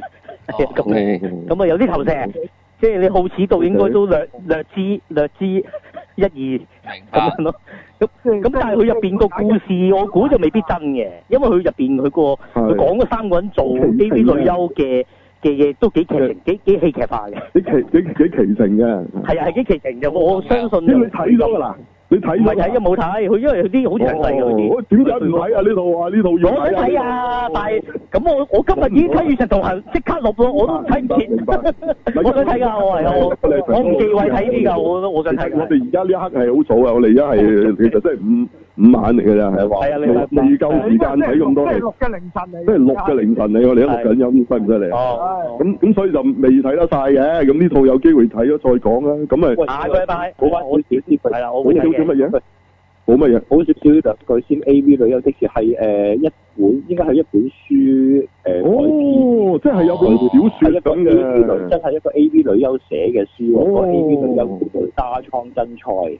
咁啊有啲投射，即係你好似度應該都略知1、2咁樣咯。咁但係佢入邊個故事，我估就未必真嘅，因為佢入邊佢講嗰3個人做 A.V. 女優嘅嘢都幾劇情，幾戲劇化嘅。 幾奇情嘅。係啊，係幾奇情嘅，我相信。 即係你睇咗㗎啦。你睇唔係睇冇睇，佢因為佢啲好詳細嘅嗰啲。 點解唔睇啊？呢套啊，呢套要睇啊！ 我想睇啊，但係咁我今日已經睇完成圖行，即刻錄咯，我都睇唔切。我想睇㗎，我唔忌諱睇啲㗎，我想睇。 我哋而家呢一刻係好早啊！我哋而家係其實真係5晚嚟㗎咋，係話未夠時間睇咁多。 即係6嘅凌晨嚟。 即係6嘅凌晨嚟，我哋而家錄緊音，犀唔犀利啊？哦。咁所以就未睇得晒嘅，咁呢套有機會睇咗再講啦。咁咪下個禮拜好少啲係啦，我會睇嘅。乜嘢？冇乜嘢， 好少少就佢先 A.V. 女優的事係一本，應該係一本書哦，即係有本小説咁嘅， 真係一個 A.V. 女優寫嘅書喎。個 A.V. 女優叫做沙倉真菜。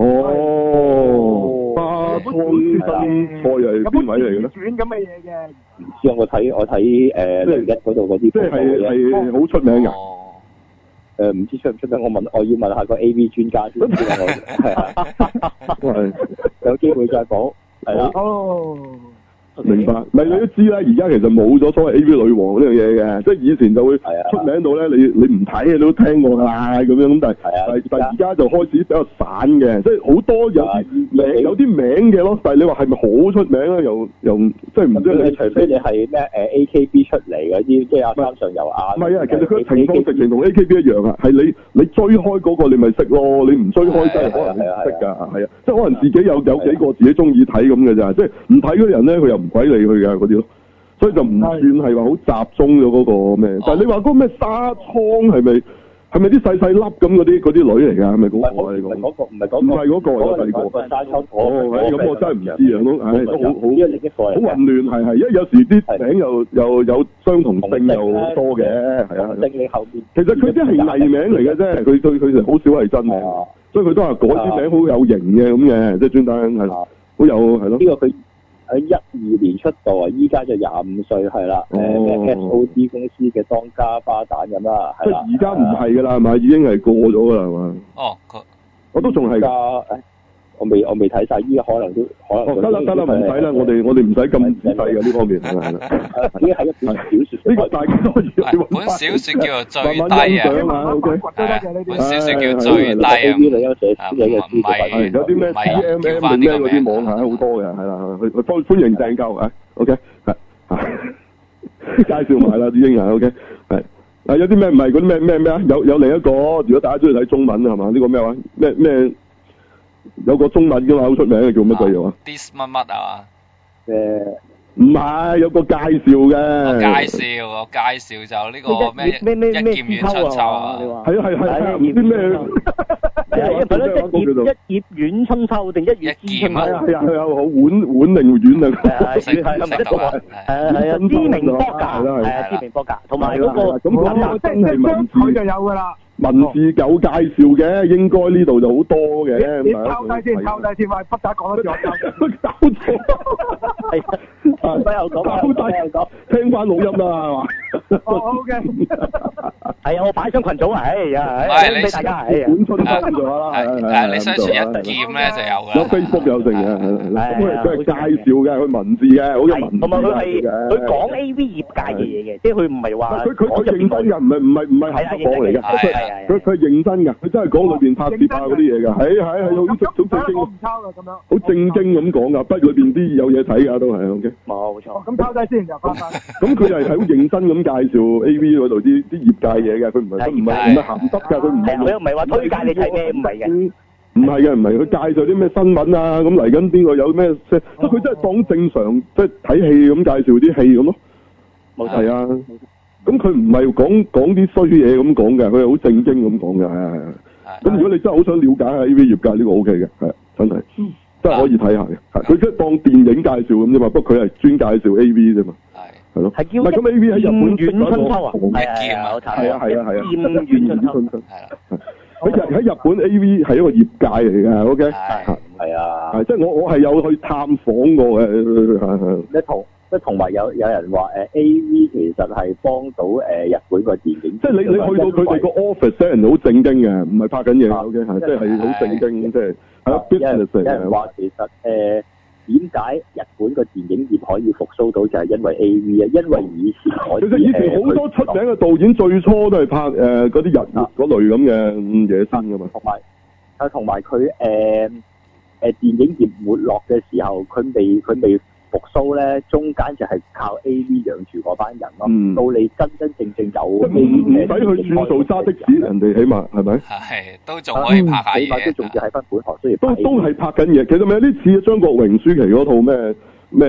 哦，沙倉真菜係邊位嚟嘅咧？ 傳咁嘅嘢嘅。 唔知我睇01嗰度嗰啲， 即係好出名㗎。 唔知出唔出得？我要問下個 A.V. 專家先。係有機會再講，係啦。哦， 明白。咪你都知啦，而家其實冇咗所謂 A.V. 女王呢樣嘢嘅，即係以前就會出名到咧，你唔睇你都聽過㗎啦咁樣。咁但係而家就開始比較散嘅，即係好多有啲名嘅咯。但係你話係咪好出名咧？又即係唔知你除非你係咩AKB 出嚟嗰啲，即係三上悠亞。 唔係啊，其實佢情況直情同 AKB 一樣啊，係你追開嗰個你咪識咯，你唔追開真係可能你唔識㗎，係啊，即係可能自己有幾個自己中意睇咁嘅咋，即係唔睇嗰啲人咧，佢又唔鬼理佢㗎嗰啲咯，所以就唔算係話好集中咗嗰個咩。但係你話嗰個咩沙倉係咪啲細細粒咁嗰啲女嚟㗎？係咪嗰個嚟講？唔係嗰個，有第二個。 沙倉咁我真係唔知啊，都好混亂，係，因為有時啲名又有相同性又多嘅，係啊。 你後邊。 其實佢啲係藝名嚟嘅啫，佢就好少係真名，所以佢都係改啲名好有型嘅咁嘅，即係專登係好有係咯。 呢個佢喺12年出道啊，依家就25歲係啦。SOD 公司嘅當家花旦咁啦，係啦。 即係而家唔係㗎啦，係咪？已經係過咗㗎啦，係嘛？ 哦， 我都仲係。 我未睇晒，依家可能都得啦，唔使啦，我哋唔使咁仔細嘅呢方面係啦。 呢係一本小説， 呢個大家都要本小説叫做最低啊。本小説叫最低啊。唔係有啲咩 TMM 咩嗰啲網下好多嘅，係啦，去歡迎訂購啊。OK 係介紹埋啦，已經係 OK 係。有啲咩唔係嗰啲咩啊？有另一個，如果大家中意睇中文係嘛？呢個咩話咩？有個中文嘅嘛，好出名嘅叫乜鬼嘢啊 ？This 乜乜啊？ 唔係，有個介紹嘅。 介紹就呢個咩一劍遠春秋啊？ 係唔知咩？ 一葉遠春秋定一葉知春秋？ 係好碗定遠啊？ 係知名波格，知名波格，同埋嗰個咁真係文字就有㗎啦。 文字有介紹嘅，應該呢度就好多嘅。 你抄低先，話筆仔講得咗。 搞錯，係聽翻錄音啦，係嘛 ？OK。 係啊，我擺上群組啊，俾大家本春秋咗啦， 你相傳一劍咧就有㗎。 有 Facebook 有成嘅，佢係介紹嘅，佢文字嘅，好有文字。 同埋佢講 AV 業界嘅嘢嘅，即係佢唔係話佢認真嘅，唔係合作嚟嘅。佢係認真㗎，佢真係講裏邊拍攝啊嗰啲嘢㗎，係好正經。我唔抄㗎咁樣。好正經咁講㗎，筆裏邊啲有嘢睇㗎都係 OK。 冇錯。 咁抄低先就翻返。 咁佢又係好認真咁介紹 AV 嗰度啲業界嘢嘅，佢唔係鹹濕㗎，佢唔係話推介你睇咩，唔係嘅。 唔係嘅，佢介紹啲咩新聞啊，咁嚟緊邊個有咩即係佢真係當正常即係睇戲咁介紹啲戲咁咯。 冇錯。 係啊。 咁佢唔係講啲衰嘢咁講嘅，佢係好正經咁講嘅，係。咁如果你真係好想了解下 AV 業界呢個 OK 嘅，係真係，真係可以睇下嘅。係佢即係當電影介紹咁啫嘛，不過佢係專介紹 AV 啫嘛。係咯。係叫咁 AV 喺日本遠春秋啊？ 係啊， 係啊。 遠春秋。 喺日本 AV 係一個業界嚟嘅 ，OK。 係啊。 係即係我係有去探訪過嘅。 同埋有人話AV 其實係幫到日本個電影， 即係你去到佢哋個 office 咧，人好正經嘅，唔係拍緊嘢，OK 係，即係好正經，即係係咯 business 嚟嘅。有人話其實點解日本個電影業可以復甦到，就係因為 AV 啊，因為以前其實以前好多出名嘅導演最初都係拍嗰啲日嗰類咁嘅嘢新噶嘛。 同埋佢電影業沒落嘅時候，佢未復甦咧，中間就係靠 AV 養住嗰班人咯。到你真正有唔使去轉數揸的士，人哋起碼係咪？ 係都仲可以拍下嘢， 起碼都仲要喺翻本行，雖然都係拍緊嘢。其實咪有啲似張國榮、舒淇嗰套咩？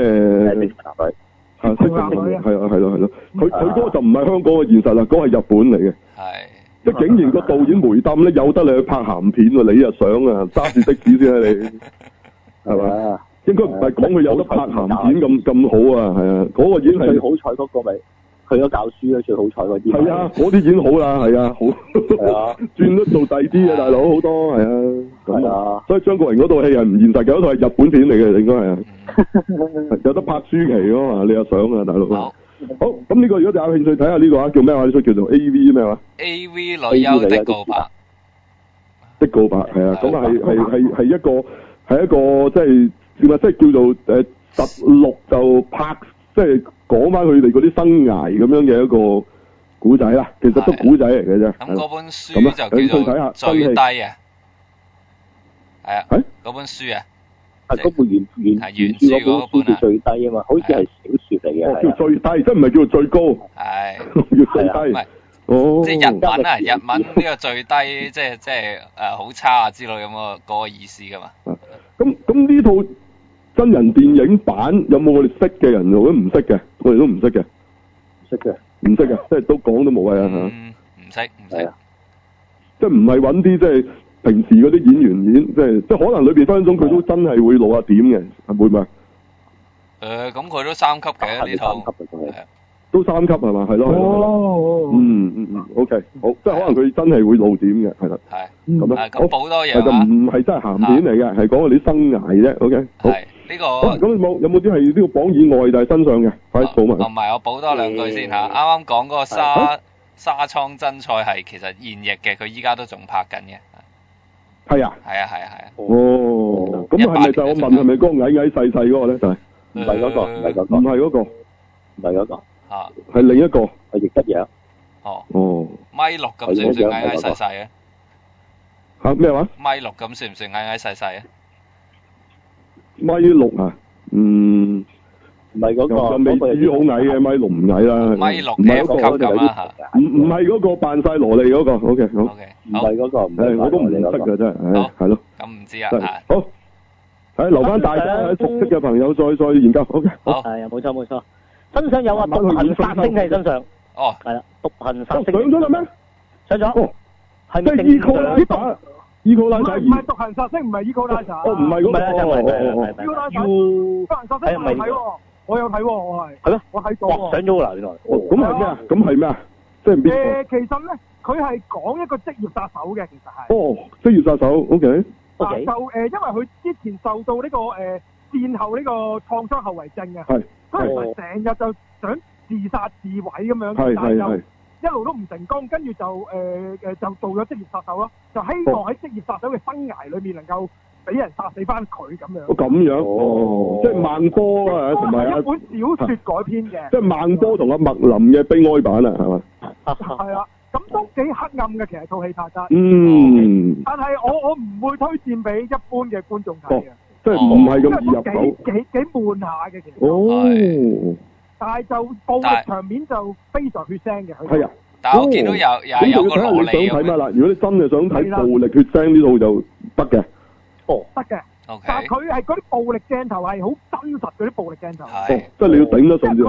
係咯。佢嗰個就唔係香港嘅現實啦，嗰個係日本嚟嘅。係。即係竟然個導演梅登咧有得你去拍鹹片喎，你又想啊揸住的士先啊你，係嘛？應該唔係講佢有得拍鹹片咁好啊，係啊，嗰個已經係最好彩嗰個咪去咗教書啊，最好彩嗰啲。 係啊，嗰啲已經好啦，係啊，好。係啊，轉咗做第二啲嘅大佬好多，係啊。咁啊，所以張國榮嗰套戲係唔現實嘅，嗰套係日本片嚟嘅，應該係啊。有得拍舒淇啊嘛，你又想啊，大佬。好，咁呢個如果大家有興趣睇下呢個啊，叫咩話？呢出叫做 AV 咩話 ？AV 女優的告白。 的告白係啊，咁係一個即係。即係叫做實錄就拍，即係講翻佢哋嗰啲生涯咁樣嘅一個古仔啦。其實都古仔嚟嘅啫。 咁嗰本書就叫做最低啊。係啊。嗰本書啊。 嗰本原著嗰本叫最低啊嘛，好似係小說嚟嘅。 叫最低，即係唔係叫做最高。 係。 叫最低。 唔係。哦。即係日文啊，日文呢個最低，即係好差啊之類咁嗰個意思噶嘛。 咁呢套真人電影版有冇我哋識嘅人？我都唔識嘅，我哋都唔識嘅。唔識嘅，即係都講都冇謂啊嚇。 唔識。 即係唔係揾啲即係平時嗰啲演員演，即係可能裏邊分分鐘佢都真係會露下點嘅，係會唔會？ 咁佢都3級嘅呢套。 都3級係嘛？係咯。哦。OK，好，即係可能佢真係會露點嘅，係啦。係。咁啊。咁補多嘢就唔係真係鹹片嚟嘅，係講佢啲生涯啫。OK。好。呢個。咁有冇啲係呢個榜以外但係身上嘅？快啲補埋。唔係，我補多2句先嚇。啱啱講嗰個沙倉真菜係其實現役嘅，佢依家都仲拍緊嘅。 係啊。 係啊。 哦。咁係咪就我問係咪嗰個矮矮細細嗰個咧？就係。唔係嗰個。唔係嗰個。係另一個。係亦得嘢。 哦。米六咁算唔算矮矮細細嘅？ 嚇咩話？ 米六咁算唔算矮矮細細啊？ 米六啊，唔係嗰個，又未至於好矮嘅，米六唔矮啦。 米六嘅級咁啦嚇。唔係嗰個扮晒蘿莉嗰個 ，OK 好。 唔係嗰個， 我都唔識㗎真係，係咯。 咁唔知啊。 好，係留翻大家喺熟悉嘅朋友再研究，OK。 好。係啊，冇錯。身上有啊，獨行殺星喺身上。哦。係啦，獨行殺星。 上咗啦咩？ 上咗。哦。係咪即係Eco Laser 唔係獨行殺星，唔係 Eco Laser。 哦，唔係嗰個。 Eco Laser。獨行殺星我睇喎，我有睇喎，我係。係咩？我睇咗。 上咗啦，原來。 咁係咩啊？咁係咩啊？即係邊個？ 其實咧，佢係講一個職業殺手嘅，其實係。 哦，職業殺手 ，OK。 就因為佢之前受到呢個戰後呢個創傷後遺症啊。係。佢成日就想自殺自毀咁樣，但係就一路都唔成功，跟住就就做咗職業殺手咯，就希望喺職業殺手嘅生涯裏面能夠俾人殺死翻佢咁樣。 咁樣，即係孟波啊，同埋一本小說改編嘅。即係孟波同阿麥林嘅悲哀版啊，係嘛？ 係啦，咁都幾黑暗嘅，其實套戲拍得。但係我唔會推薦俾一般嘅觀眾睇嘅。即係唔係咁易入手。幾悶下嘅其實。但係就暴力場面就非常血腥嘅。係啊， 但係我見到有個蘿莉咁。咁就要睇下你想睇乜啦。如果你真係想睇暴力血腥呢套就得嘅。 哦，得嘅。但係佢係嗰啲暴力鏡頭係好真實嗰啲暴力鏡頭。 即係你要頂得順至好。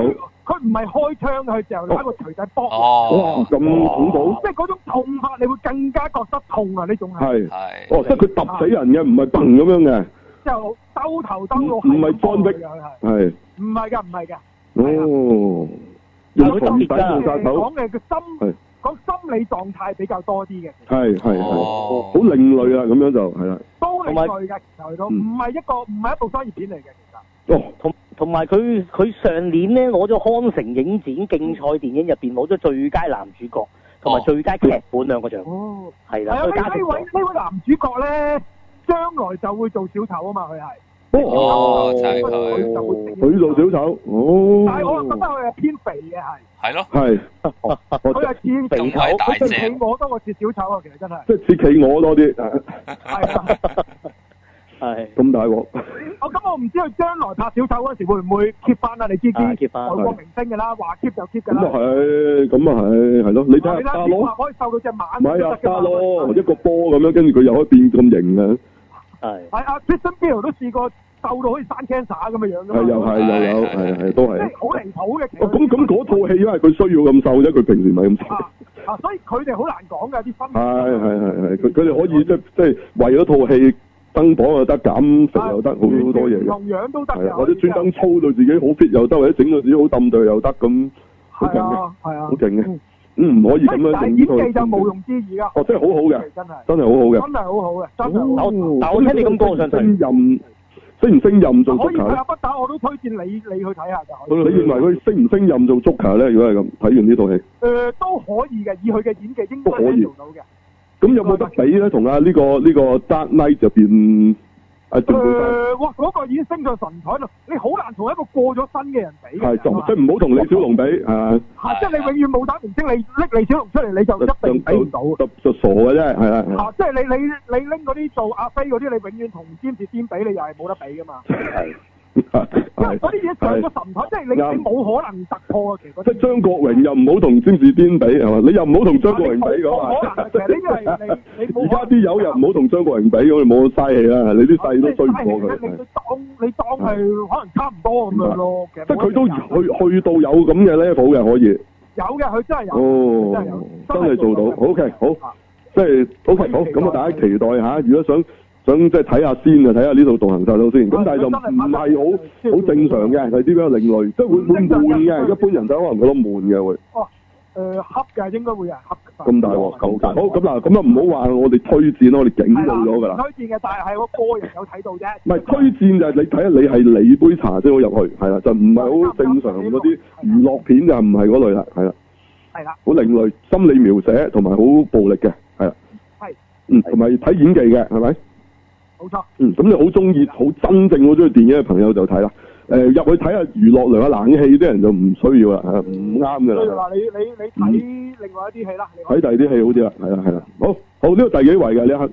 佢唔係開槍，佢就拿個錘仔搏。 哇，咁恐怖！ 即係嗰種痛法，你會更加覺得痛啊！呢種係。 哦，即係佢揼死人嘅，唔係砰咁樣嘅。 就兜頭兜腦。 唔係裝逼。係。 唔係㗎，唔係㗎。 哦。用防彈用殺手。 講嘅個心。講心理狀態比較多啲嘅， 係，好另類啊！咁樣就係啦， 都另類嘅，其實都唔係一部商業片嚟嘅，其實。 哦，同埋佢上年咧攞咗康城影展競賽電影入邊攞咗最佳男主角同埋最佳劇本兩個獎。哦，係啦。係啊，呢位男主角咧，將來就會做小丑啊嘛，佢係。 哦，就係佢做小丑，哦。 但係我覺得佢係偏肥嘅，係。 係咯。 係。 佢係似肥丑，佢似企鵝多過似小丑啊！其實真係。即係似企鵝多啲。 係。 係。咁大鑊。 咁我唔知佢將來拍小丑嗰時會唔會 keep 翻啊？你知外國明星㗎啦，話 keep 就 keep 㗎啦。 咁啊係咯，你睇下加羅。 可以瘦到隻馬。 唔係啊，加羅一個波咁樣，跟住佢又可以變咁型啊！係啊 Christian Bale 都試過瘦到好似生 cancer 咁嘅樣㗎嘛。 又有，係都係。 即係好離譜嘅。 咁嗰套戲因為佢需要咁瘦啫，佢平時唔係咁瘦。 所以佢哋好難講㗎啲分。 係，佢哋可以即係為咗套戲增磅又得，減肥又得，好多嘢。 同樣都得嘅。 或者專登操到自己好 fit 又得，或者整到自己好揼對又得，咁好勁嘅。係啊。好勁嘅。唔可以咁樣。但係演技就毋庸置疑㗎。真係好好嘅。真係好好嘅。 真係好好嘅。 但我聽你咁講，我想睇。 升唔升任做 Joker？可以睇下不打，我都推薦你去睇下就。 你認為佢升唔升任做 Joker 咧？如果係咁，睇完呢套戲。 都可以嘅，以佢嘅演技應該可以做到嘅。 咁有冇得比咧？同呢個 Dark Knight 入邊哇！ 嗰個已經升上神台啦，你好難同一個過咗身嘅人比。 係，即係唔好同李小龍比，係即係你永遠冇打明星，你拎李小龍出嚟，你就一定比唔到。 就傻嘅啫，係啦。 即係你拎嗰啲做阿飛嗰啲，你永遠同詹士堅比，你又係冇得比噶嘛。係。因為嗰啲嘢上咗神台，即係你冇可能突破啊！其實。即係張國榮又唔好同詹士堅比係嘛？你又唔好同張國榮比㗎嘛？冇可能，其實呢個係你而家啲友又唔好同張國榮比，咁你冇嘥氣啦！你啲細都追唔過佢。你當係可能差唔多咁樣咯。即係佢都去到有咁嘅 level 嘅可以。有嘅，佢真係有。哦，真係有，真係做到。OK，好，即係 OK，好，咁啊，大家期待下。如果想即係睇下先啊，睇下呢度獨行殺手先。咁但係就唔係好正常嘅，係啲比較另類，即係會悶嘅。一般人睇可能覺得悶嘅會。恰嘅應該會有人恰。咁大鑊，好咁嗱，咁啊唔好話我哋推薦咯，我哋警告咗㗎啦。推薦嘅，但係我個人有睇到啫。唔係推薦就係你睇下你係你杯茶先好入去，係啦，就唔係好正常嗰啲娛樂片就唔係嗰類啦，係啦。係啦。好另類，心理描寫同埋好暴力嘅，係啦。係。同埋睇演技嘅，係咪？冇錯。咁你好中意好真正好中意電影嘅朋友就睇啦。入去睇下娛樂涼下冷氣啲人就唔需要啦，唔啱㗎啦。嗱，你睇另外一啲戲啦。睇第二啲戲好啲啦，係啦。好，呢個第幾位㗎呢一刻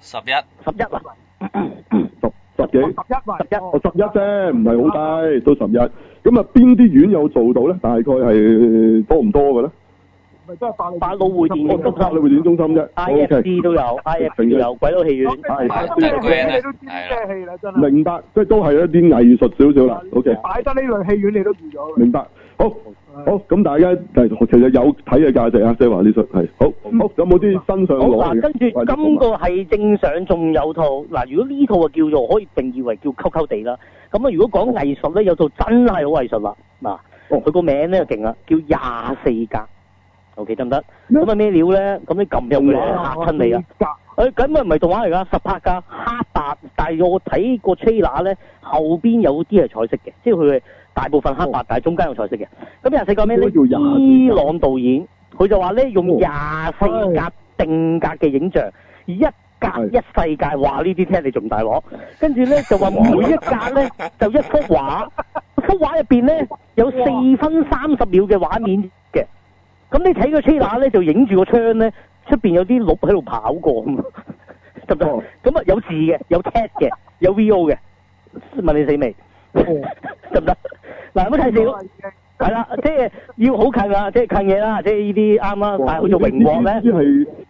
？11啊。十幾？11。11啫，唔係好低，都11。咁啊，邊啲院有做到咧？大概係多唔多嘅咧？咪都係百老匯電影中心，百老匯電影中心啫。IFC 都有，IFC 都有，鬼佬戲院。係。你都知咩戲啦，真係。明白，即係都係一啲藝術少少啦。OK。擺得呢類戲院，你都預咗。明白。好，咁大家其實有睇嘅價值啊，即係話呢出係。好，有冇啲新上攞？嗱，跟住今個係正上，仲有套嗱，如果呢套啊叫做可以定義為叫溝溝地啦。咁啊，如果講藝術咧，有套真係好藝術啦。嗱，佢個名咧就勁啦，叫24格。OK 得唔得？咁啊咩料咧？咁你撳入去嚇親你啊！咁啊唔係動畫嚟㗎，實拍㗎，黑白。但係我睇個 trailer 咧，後邊有啲係彩色嘅，即係佢大部分黑白，但係中間有彩色嘅。咁24格咩咧？伊朗導演，佢就話咧用24格定格嘅影像，一格一世界。哇！呢啲聽你仲大鑊。跟住咧就話每一格咧就一幅畫，幅畫入邊咧有4分30秒嘅畫面嘅。咁你睇個 trailer 咧，就影住個窗咧，出邊有啲鹿喺度跑過咁，得唔得？咁啊有字嘅，有 text 嘅，有 VO 嘅，問你死未？得唔得？嗱，咁睇少，係啦，即係要好近啊，即係近嘢啦，即係呢啲啱啦。但係好似榮獲咧，呢啲係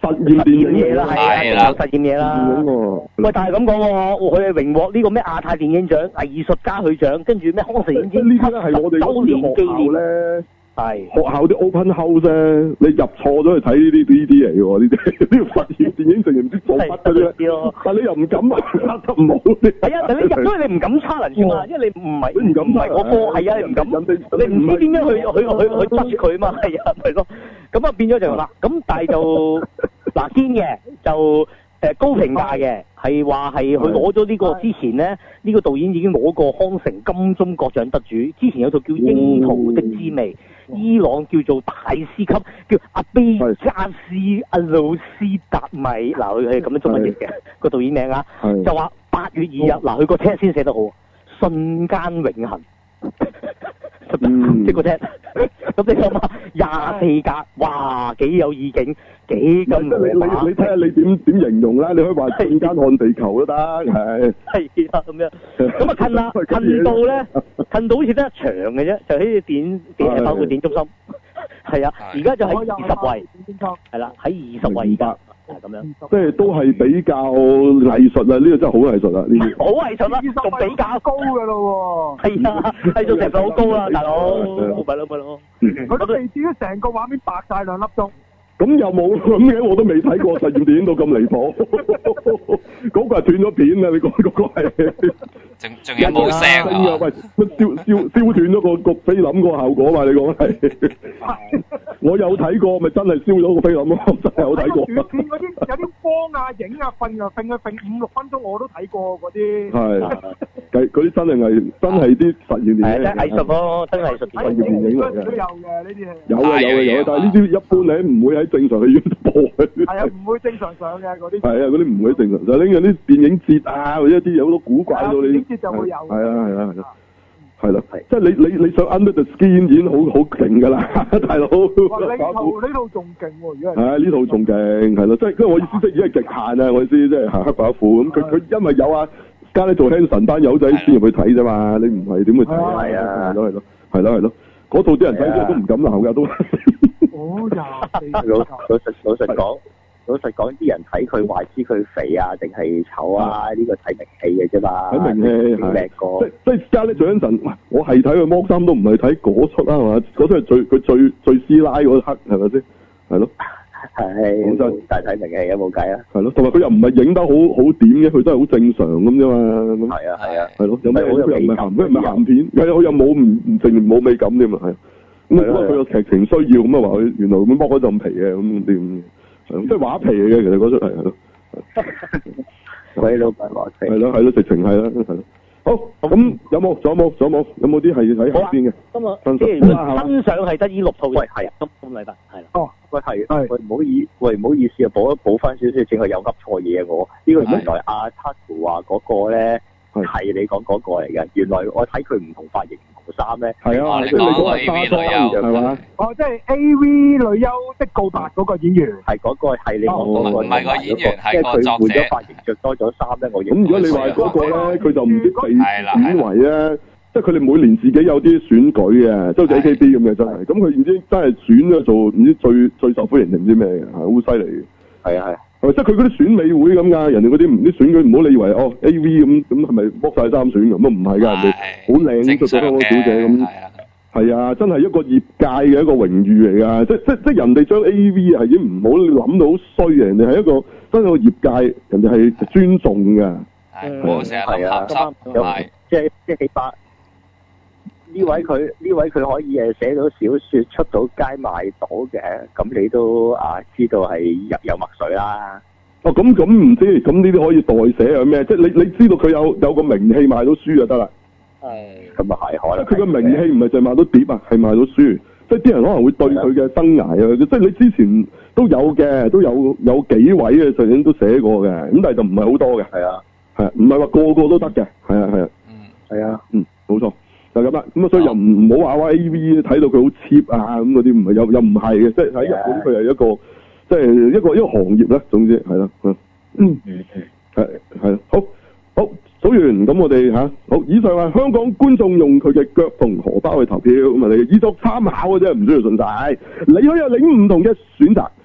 實驗電影嘢啦，係啊，實驗嘢啦。喂，但係咁講喎，佢係榮獲呢個咩亞太電影獎、藝術家許獎，跟住咩康城影展呢啲咧係我哋周年紀念咧。 係學校啲 open house 咧，你入錯咗去睇呢啲嚟嘅喎，呢啲呢個實驗電影成唔知做乜嘅啫。但你又唔敢啊，得唔好啲。係啊，但你入咗去你唔敢 challenge 嘛，因為你唔係唔係我科，係啊，你唔敢，你唔知點樣去質佢嘛，係啊，係咯。咁啊變咗就啦，咁但係就嗱堅嘅就。高評價嘅係話係佢攞咗呢個之前咧，呢個導演已經攞過康城金鐘國獎得主。之前有套叫《櫻桃的滋味》，伊朗叫做大師級，叫阿貝加斯阿魯斯達米。嗱，佢係咁樣中文譯嘅個導演名啊，就話8月2日。嗱，佢個 tag 先寫得好，瞬間永恆。即個 tag，咁你諗下24格，哇，幾有意境，幾咁你睇下你點形容啦？你可以話瞬間看地球都得，係。 係啊，咁樣。咁啊近啦，近到咧，近到好似得一場嘅啫，就喺電包括電中心。係啊，而家就喺20位，係啦，喺20位而家。咁樣， 即係都係比較藝術啦，呢個真係好藝術啦，呢啲。 好藝術啦，仲比較高㗎咯喎。係啊，藝術成分好高啦，大佬。咪咯。 佢都未至於成個畫面白晒2粒鐘。 咁又冇咁嘅，我都未睇過實驗電影到咁離譜。嗰個係斷咗片啊！你講嗰個係。 仲有冇聲啊？ 喂，乜燒斷咗個菲林個效果嘛？你講係。我有睇過，咪真係燒咗個菲林咯，真係有睇過。 短片嗰啲有啲光啊、影啊、揈5-6分鐘我都睇過嗰啲。 係，嗰啲真係啲實驗電影。 係藝術咯，真係藝術電影嚟嘅。 都有嘅呢啲係。 有，但係呢啲一般你唔會喺正常戲院播嘅。係啊，唔會正常上嘅嗰啲。 係啊，嗰啲唔會正常，就拎緊啲電影節啊，或者一啲有好多古怪到你。電影節就會有。係啦，即係你想 Under the Skin 已經好勁㗎啦，大佬。 呢套仲勁喎，如果係。 係呢套仲勁，係咯，即係因為我意思即係已經係極限啊！我意思即係黑寡婦咁，佢因為有啊加你做 Hanson 班友仔先入去睇啫嘛，你唔係點去睇啊？係啊，係咯，嗰套啲人睇咗都唔敢鬧㗎都。 老實講，啲人睇佢話知佢肥啊，定係醜啊？呢個睇名氣嘅啫嘛。 睇名氣係。 即係加呢做 Hanson，我係睇佢剝衫都唔係睇嗰出啦，係嘛？嗰出係佢最師奶嗰刻係咪先？係咯。 係。就大睇名氣啊，冇計啊。 係咯，同埋佢又唔係影得好點嘅，佢都係好正常咁啫嘛。 係啊。 係咯，有咩好又唔係鹹，咩唔係鹹片？係啊，佢又冇唔淨冇美感添啊，係。咁佢個劇情需要咁啊，話佢原來咁剝嗰陣皮嘅咁點？即係畫皮嚟嘅，其實嗰出係咯。 鬼佬版畫皮。 係咯，直情係啦，係咯。好，咁有冇啲係喺後邊嘅？ 咁啊，即係新上係得呢6套。喂，係啊，咁禮拜係啦。 哦，喂係，喂唔好意思啊，補翻少少，淨係有噏錯嘢我。呢個原來阿 Tasuku 話嗰個咧係你講嗰個嚟嘅，原來我睇佢唔同髮型。衫咧， 係啊， 你講 AV 女優係嘛？ 哦，即係 AV 女優的告白嗰個演員， 係嗰個係你講嗰個， 唔係個演員，係個作者。 即係佢換咗髮型，着多咗衫咧，我認。 咁如果你話嗰個咧，佢就唔知被選為咧，即係佢哋每年自己有啲選舉嘅，即係好似 AKB 咁嘅真係。咁佢唔知真係選咗做唔知最受歡迎定唔知咩嘅，係好犀利嘅。係啊係。即係佢嗰啲選美會咁㗎，人哋嗰啲唔啲選舉唔好你以為哦 AV 咁係咪剝晒衫選咁啊？唔係㗎，人哋好靚做咗香港小姐咁。係啊，真係一個業界嘅一個榮譽嚟㗎，即係人哋將 AV 係已經唔好諗到好衰嘅，人哋係一個真係個業界，人哋係尊重㗎。 我成日諗鹹濕， 即係起碼呢位佢可以寫到小説出到街賣到嘅，咁你都知道係有墨水啦。 哦，咁唔知，咁呢啲可以代寫係咩？即係你知道佢有個名氣賣到書就得啦。 咁啊係可能。 佢個名氣唔係淨係賣到碟啊，係賣到書。即係啲人可能會對佢嘅生涯啊，即係你之前都有嘅，都有幾位嘅上年都寫過嘅，咁但係就唔係好多嘅。係啊，係唔係話個個都得嘅？係啊。 係啊。 冇錯。就咁啦，咁啊，所以又唔好話 AV 睇到佢好 cheap 啊，咁嗰啲唔係又唔係嘅，即係喺日本佢係一個即係一個行業啦，總之係啦，係好數完，咁我哋好，以上係香港觀眾用佢嘅腳同荷包去投票，咁啊你以作參考嘅啫，唔需要信晒，你可以有另唔同嘅選擇。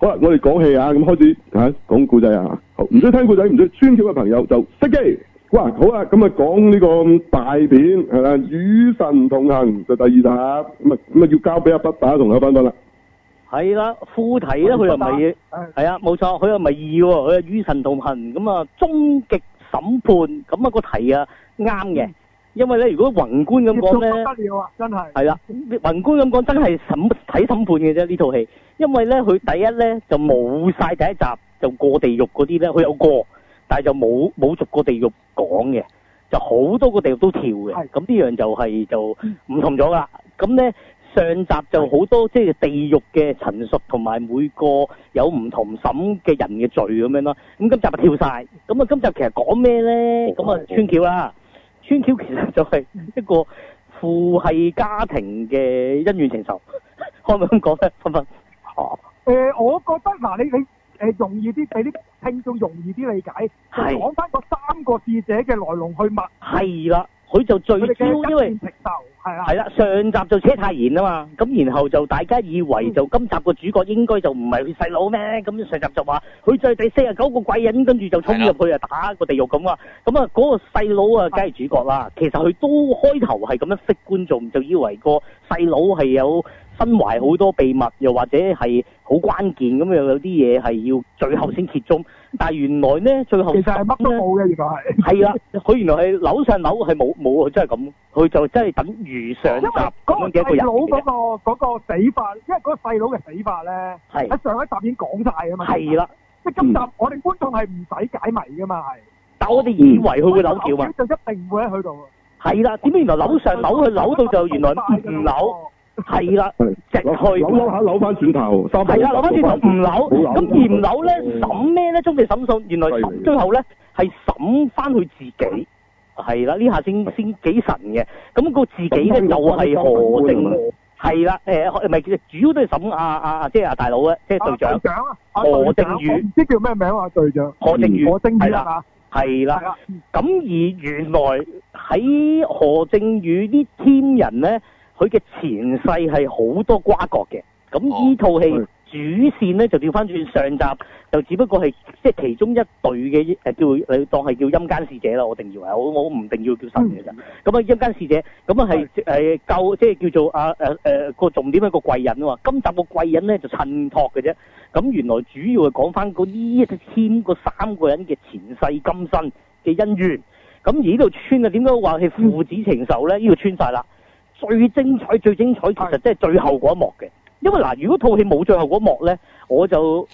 好啦，我哋講戲啊，咁開始講故仔啊。好，唔中意聽故仔，唔中意穿橋嘅朋友就熄機。哇，好啊，咁啊講呢個大片係啦，《與神同行》就第二集，咁啊要交俾阿北打同阿芬芬啦。 係啦，副題咧佢又唔係，係啊，冇錯，佢又唔係二喎，佢係與神同行，咁啊終極審判，咁啊個題啊啱嘅，因為咧如果宏觀咁講咧，不得了啊，真係。係啦，宏觀咁講真係睇審判嘅啫呢套戲，因為咧佢第一咧就冇晒第一集就過地獄嗰啲咧，佢有過，但係就冇逐個地獄講嘅，就好多個地獄都跳嘅，咁呢樣就係就唔同咗啦，咁咧。上集就好多即係地獄嘅陳述，同埋每個有唔同審嘅人嘅罪咁樣咯。咁今集就跳晒。咁啊今集其實講咩咧？咁啊穿橋啦，穿橋其實就係一個父系家庭嘅恩怨情仇，可唔可以咁講咧？芬芬。 我覺得嗱，你容易啲俾啲聽眾容易啲理解，就講翻嗰三個使者嘅來龍去脈。係啦。佢就聚焦，因為係啦，上集就車太賢啊嘛，咁然後就大家以為就今集個主角應該就唔係佢細佬咩？咁上集就話佢就係第49個貴人，跟住就衝入去啊打個地獄咁啊，咁啊嗰個細佬啊梗係主角啦。其實佢都開頭係咁樣識觀眾，就以為個細佬係有身懷好多秘密，又或者係好關鍵咁，又有啲嘢係要最後先揭盅。但係原來咧，最後其實係乜都冇嘅，原來係。係啦，佢原來係樓上樓係冇，佢真係咁，佢就真係等於上集咁樣嘅一個人。因為嗰個細佬嗰個死法，因為嗰個細佬嘅死法咧，喺上一集已經講晒啊嘛。係啦，即係今集我哋觀眾係唔使解謎噶嘛，係。但我哋以為佢會扭橋嘛。就一定唔會喺佢度。係啦，點解原來樓上樓佢扭到就原來唔扭？係啦，直去扭下扭翻轉頭，係啦，扭翻轉頭唔扭，咁而唔扭咧審咩咧？終極審訊原來最後咧係審翻佢自己，係啦，呢下先幾神嘅。咁個自己咧又係何正，係啦，唔係其實主要都係審即係阿大佬咧，即係隊長何正宇，唔知叫咩名啊？隊長何正宇係啦，係啦，咁而原來喺何正宇啲 team 人咧。佢嘅前世係好多瓜葛嘅，咁呢套戲主線咧就調翻轉上集，就只不過係即係其中一隊嘅叫你當係叫陰間使者啦，我定義為我唔定要叫神嘅啫。咁啊陰間使者，咁啊係救即係叫做個重點係個貴人啊嘛。今集個貴人咧就襯托嘅啫。咁原來主要係講翻嗰呢一天嗰三個人嘅前世今生嘅恩怨。咁而呢度穿啊，點解話係父子情仇咧？呢度穿晒啦。最精彩其實即係最後嗰一幕嘅，因為嗱，如果套戲冇最後嗰一幕咧，我頭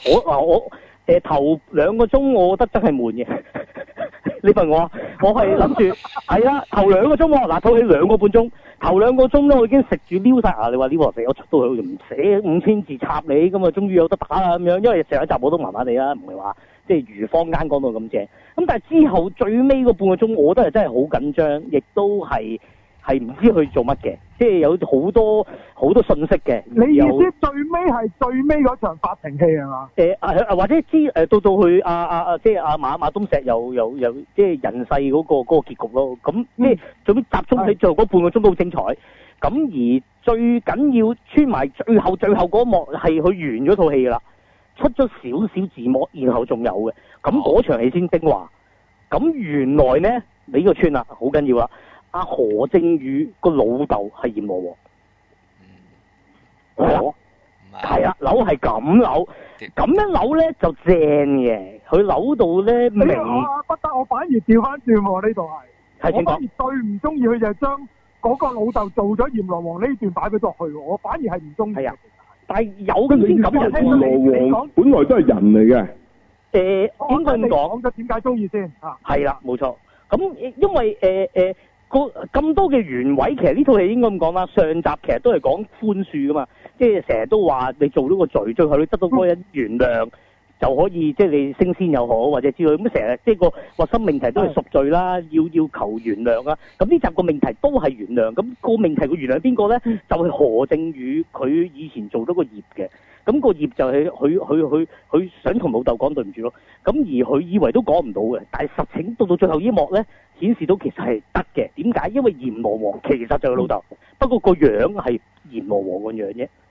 2個鐘我覺得真係悶嘅。你問我，我係諗住係啦，頭2個鐘嗱，套戲2個半鐘，頭2個鐘咧我已經食住撩晒牙，你話呢鑊食我出到去唔寫5000字插你，咁啊終於有得打啦咁樣，因為上一集我都麻麻地啦，唔係話即係如坊間講到咁正，咁但係之後最尾嗰半個鐘，我覺得係真係好緊張，亦都係唔知去做乜嘅，即係有好多信息嘅。你意思最尾嗰場法庭戲係嘛？或者到去即係馬東石又即係人世嗰個結局咯。咁即係最尾集中喺最後嗰半個鐘都好精彩。咁而最緊要穿埋最後嗰一幕係佢完咗套戲㗎啦，出咗少少字幕，然後仲有嘅。咁嗰場戲先精華。咁原來咧你呢個穿啦，好緊要啦。阿何正宇個老豆係閻羅王，係啊，扭係咁扭，咁樣扭咧就正嘅，佢扭到咧明。不得，我反而調翻轉喎，呢度係。我反而最唔中意佢就係將嗰個老豆做咗閻羅王呢段擺咗落去，我反而係唔中意。係啊，但係有咁先咁嘅閻羅王，本來都係人嚟嘅。應該咁講，咁點解中意先？係啦，冇錯。咁因為咁多嘅原委，其實呢套戲應該咁講啦。上集其實都係講寬恕噶嘛，即係成日都話你做咗個罪，最後你得到嗰個人原諒就可以，即係你升仙又好或者之類咁，成日即係個核心命題都係贖罪啦，要求原諒啦。咁呢集個命題都係原諒，咁個命題個原諒邊個咧？就係何正宇佢以前做咗個業嘅。咁個業就係佢想同老豆講對唔住咯，咁而佢以為都講唔到嘅，但係實情到最後一幕咧，顯示到其實係得嘅。點解？因為閻羅王其實就係老豆，不過個樣係閻羅王個樣啫。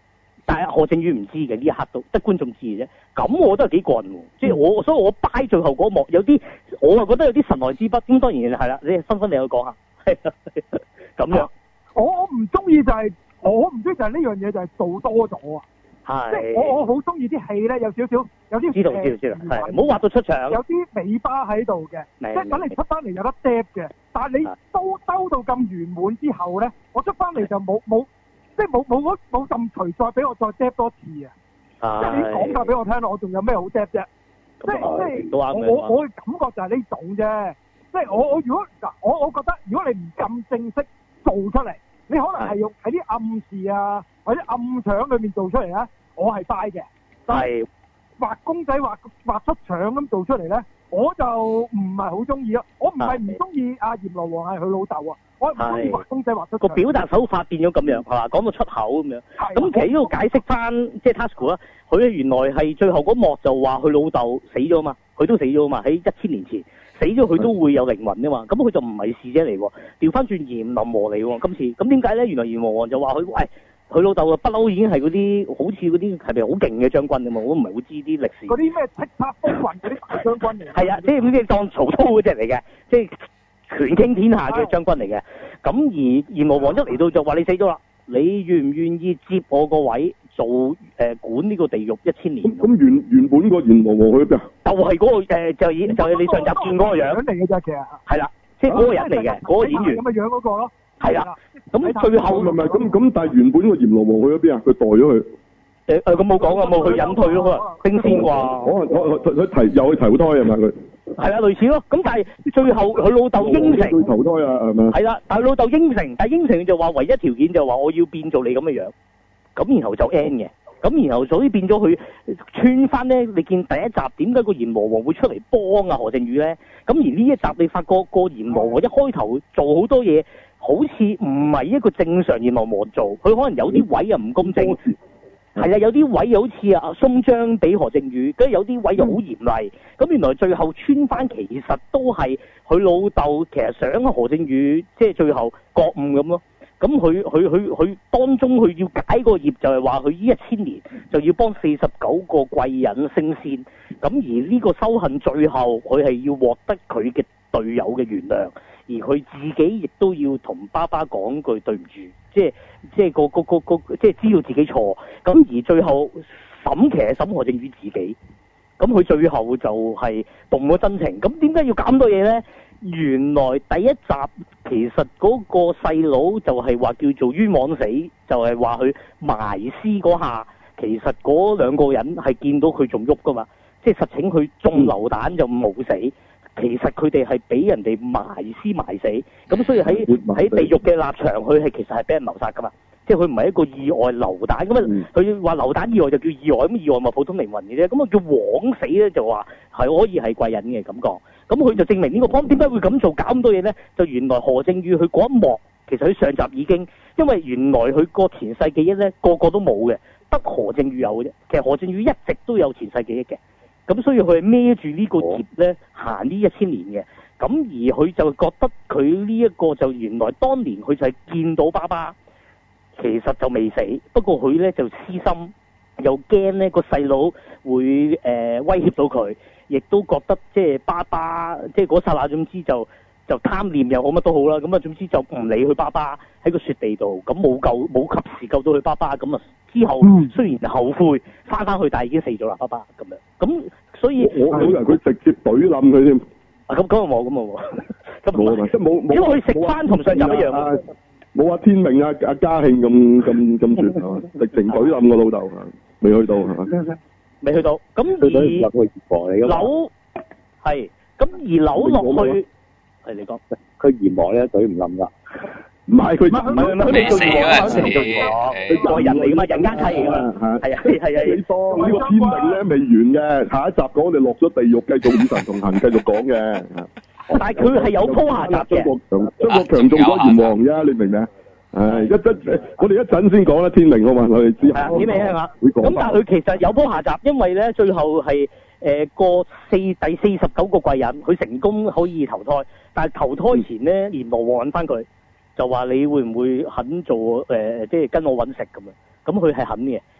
但係何正宇唔知嘅呢一刻都得觀眾知嘅啫。咁我覺得係幾過癮喎，即係所以我 buy 最後嗰幕有啲，我係覺得有啲神來之筆。咁當然係啦，你分你去講下，係咁樣。 我唔中意就係呢樣嘢就係做多咗啊！即係我好中意啲戲咧，有少少有啲知道，係唔好畫到出場， 有啲尾巴喺度嘅，即係等你出翻嚟有得 drop 嘅。但係你兜到咁圓滿之後咧，我出翻嚟就冇即係冇咁隨再俾我再 drop 多次啊！即係你講晒俾我聽我仲有咩好 drop 啫？即係我嘅感覺就係呢種啫。即係我如果嗱，我覺得如果你唔咁正式做出嚟，你可能係用喺啲暗示啊或者暗場裏面做出嚟咧。我係 buy 嘅，但係畫公仔畫出腸咁做出嚟咧，我就唔係好中意咯。我唔係唔中意阿閻羅王係佢老豆啊，我唔中意畫公仔畫出腸。個表達手法變咗咁樣係嘛，講到出口咁樣。咁其實呢度解釋翻即係 Tasuku 啦，佢原來係最後嗰幕就話佢老豆死咗嘛，佢都死咗嘛，喺1000年前死咗佢都會有靈魂㗎嘛，咁佢就唔係使者嚟喎，調翻轉閻林和嚟喎今次。咁點解咧？原來閻羅王就話佢喂。佢老豆啊，不嬲已經係嗰啲好似嗰啲係咪好勁嘅將軍㗎嘛？我都唔係好知啲歷史。嗰啲咩叱咤風雲嗰啲大將軍嚟。係啊，即係咁即係當曹操嗰隻嚟嘅，即係權傾天下嘅將軍嚟嘅。咁而閻羅王一嚟到就話你死咗啦，你願唔願意接我個位做管呢個地獄1000年？ 咁原本個閻羅王去邊啊？ 就係嗰個就係你上集見嗰個樣嚟嘅啫，其實。係啦，即係嗰個人嚟嘅，嗰個演員。咁嘅樣嗰個咯。係啦，咁最後唔係咁，但係原本個閻羅王去咗邊啊？佢代咗佢。 咁冇講啊，冇佢隱退咯，佢升仙啩。 佢又去投胎係咪佢？ 係啊，類似咯。咁但係最後佢老豆應承。 去投胎啊，係咪？ 係啦，但係老豆應承，但係應承就話唯一條件就話我要變做你咁嘅樣，咁然後就 end 嘅。咁然後所以變咗佢穿翻咧，你見第一集點解個閻羅王會出嚟幫啊何正宇咧？咁而呢一集你發覺個閻羅王一開頭做好多嘢。好似唔係一個正常閻羅王做，佢可能有啲位又唔公正，係啊，有啲位又好似啊鬆章俾何正宇，跟住有啲位又好嚴厲，咁原來最後穿翻其實都係佢老豆其實想何正宇即係最後覺悟咁咯，咁佢當中佢要解個業就係話佢呢1000年就要幫49個貴人升仙，咁而呢個修行最後佢係要獲得佢嘅隊友嘅原諒。而佢自己亦都要同爸爸講句對唔住，即係即係知道自己錯。咁而最後審其實審何正宇自己，咁佢最後就係動咗真情。咁點解要咁多嘢咧？原來第一集其實嗰個細佬就係話叫做冤枉死，就係話佢埋屍嗰下，其實嗰兩個人係見到佢仲喐噶嘛，即係實情佢中流彈就冇死。其實佢哋係俾人哋埋屍埋死，咁所以喺地獄嘅立場，佢係其實係俾人謀殺噶嘛，即係佢唔係一個意外流彈咁啊。佢話流彈意外就叫意外，咁意外咪普通靈魂嘅啫。咁啊叫枉死咧，就話係可以係貴人嘅感覺。咁佢就證明呢個方點解會咁做搞咁多嘢咧？就原來何正宇佢嗰一幕，其實佢上集已經，因為原來佢個前世記憶咧個個都冇嘅，得何正宇有嘅啫。其實何正宇一直都有前世記憶嘅。咁所以佢係孭住呢個劫咧行呢1000年嘅，咁而佢就覺得佢呢一個就原來當年佢就係見到爸爸，其實就未死，不過佢咧就痴心，又驚咧個細佬會威脅到佢，亦都覺得即係爸爸即係嗰剎那總之就貪念又好乜都好啦，咁啊總之就唔理佢爸爸喺個雪地度，咁冇及時救到佢爸爸，咁啊之後雖然後悔翻去，但係已經死咗啦爸爸咁樣，咁所以我以為佢直接懟冧佢添。 咁啊冇，咁啊冇， 冇即係冇， 因為佢食翻同上集一樣。 冇天命阿嘉慶咁絕係嘛？直情懟冧個老豆未去到係嘛？ 未去到，咁而扭係，咁而扭落去。係你講， 佢閻王咧懟唔冧㗎， 唔係佢未死嗰陣時， 佢係人嚟㗎嘛，人間體嚟㗎嘛，係啊， 呢個天命咧未完嘅，下一集講我哋落咗地獄，繼續與神同行，繼續講嘅。 但係佢係有鋪下集嘅， 張國強做咗閻王啫，你明唔明啊？我哋一陣先講啦，天命好嘛，我哋之後。係啊，天命啊，咁但係佢其實有鋪下集，因為咧最後係。第49個貴人，佢成功可以投胎，但係投胎前咧，閻羅王揾翻佢，就話你會唔會肯做即係跟我揾食咁樣？咁佢係肯嘅。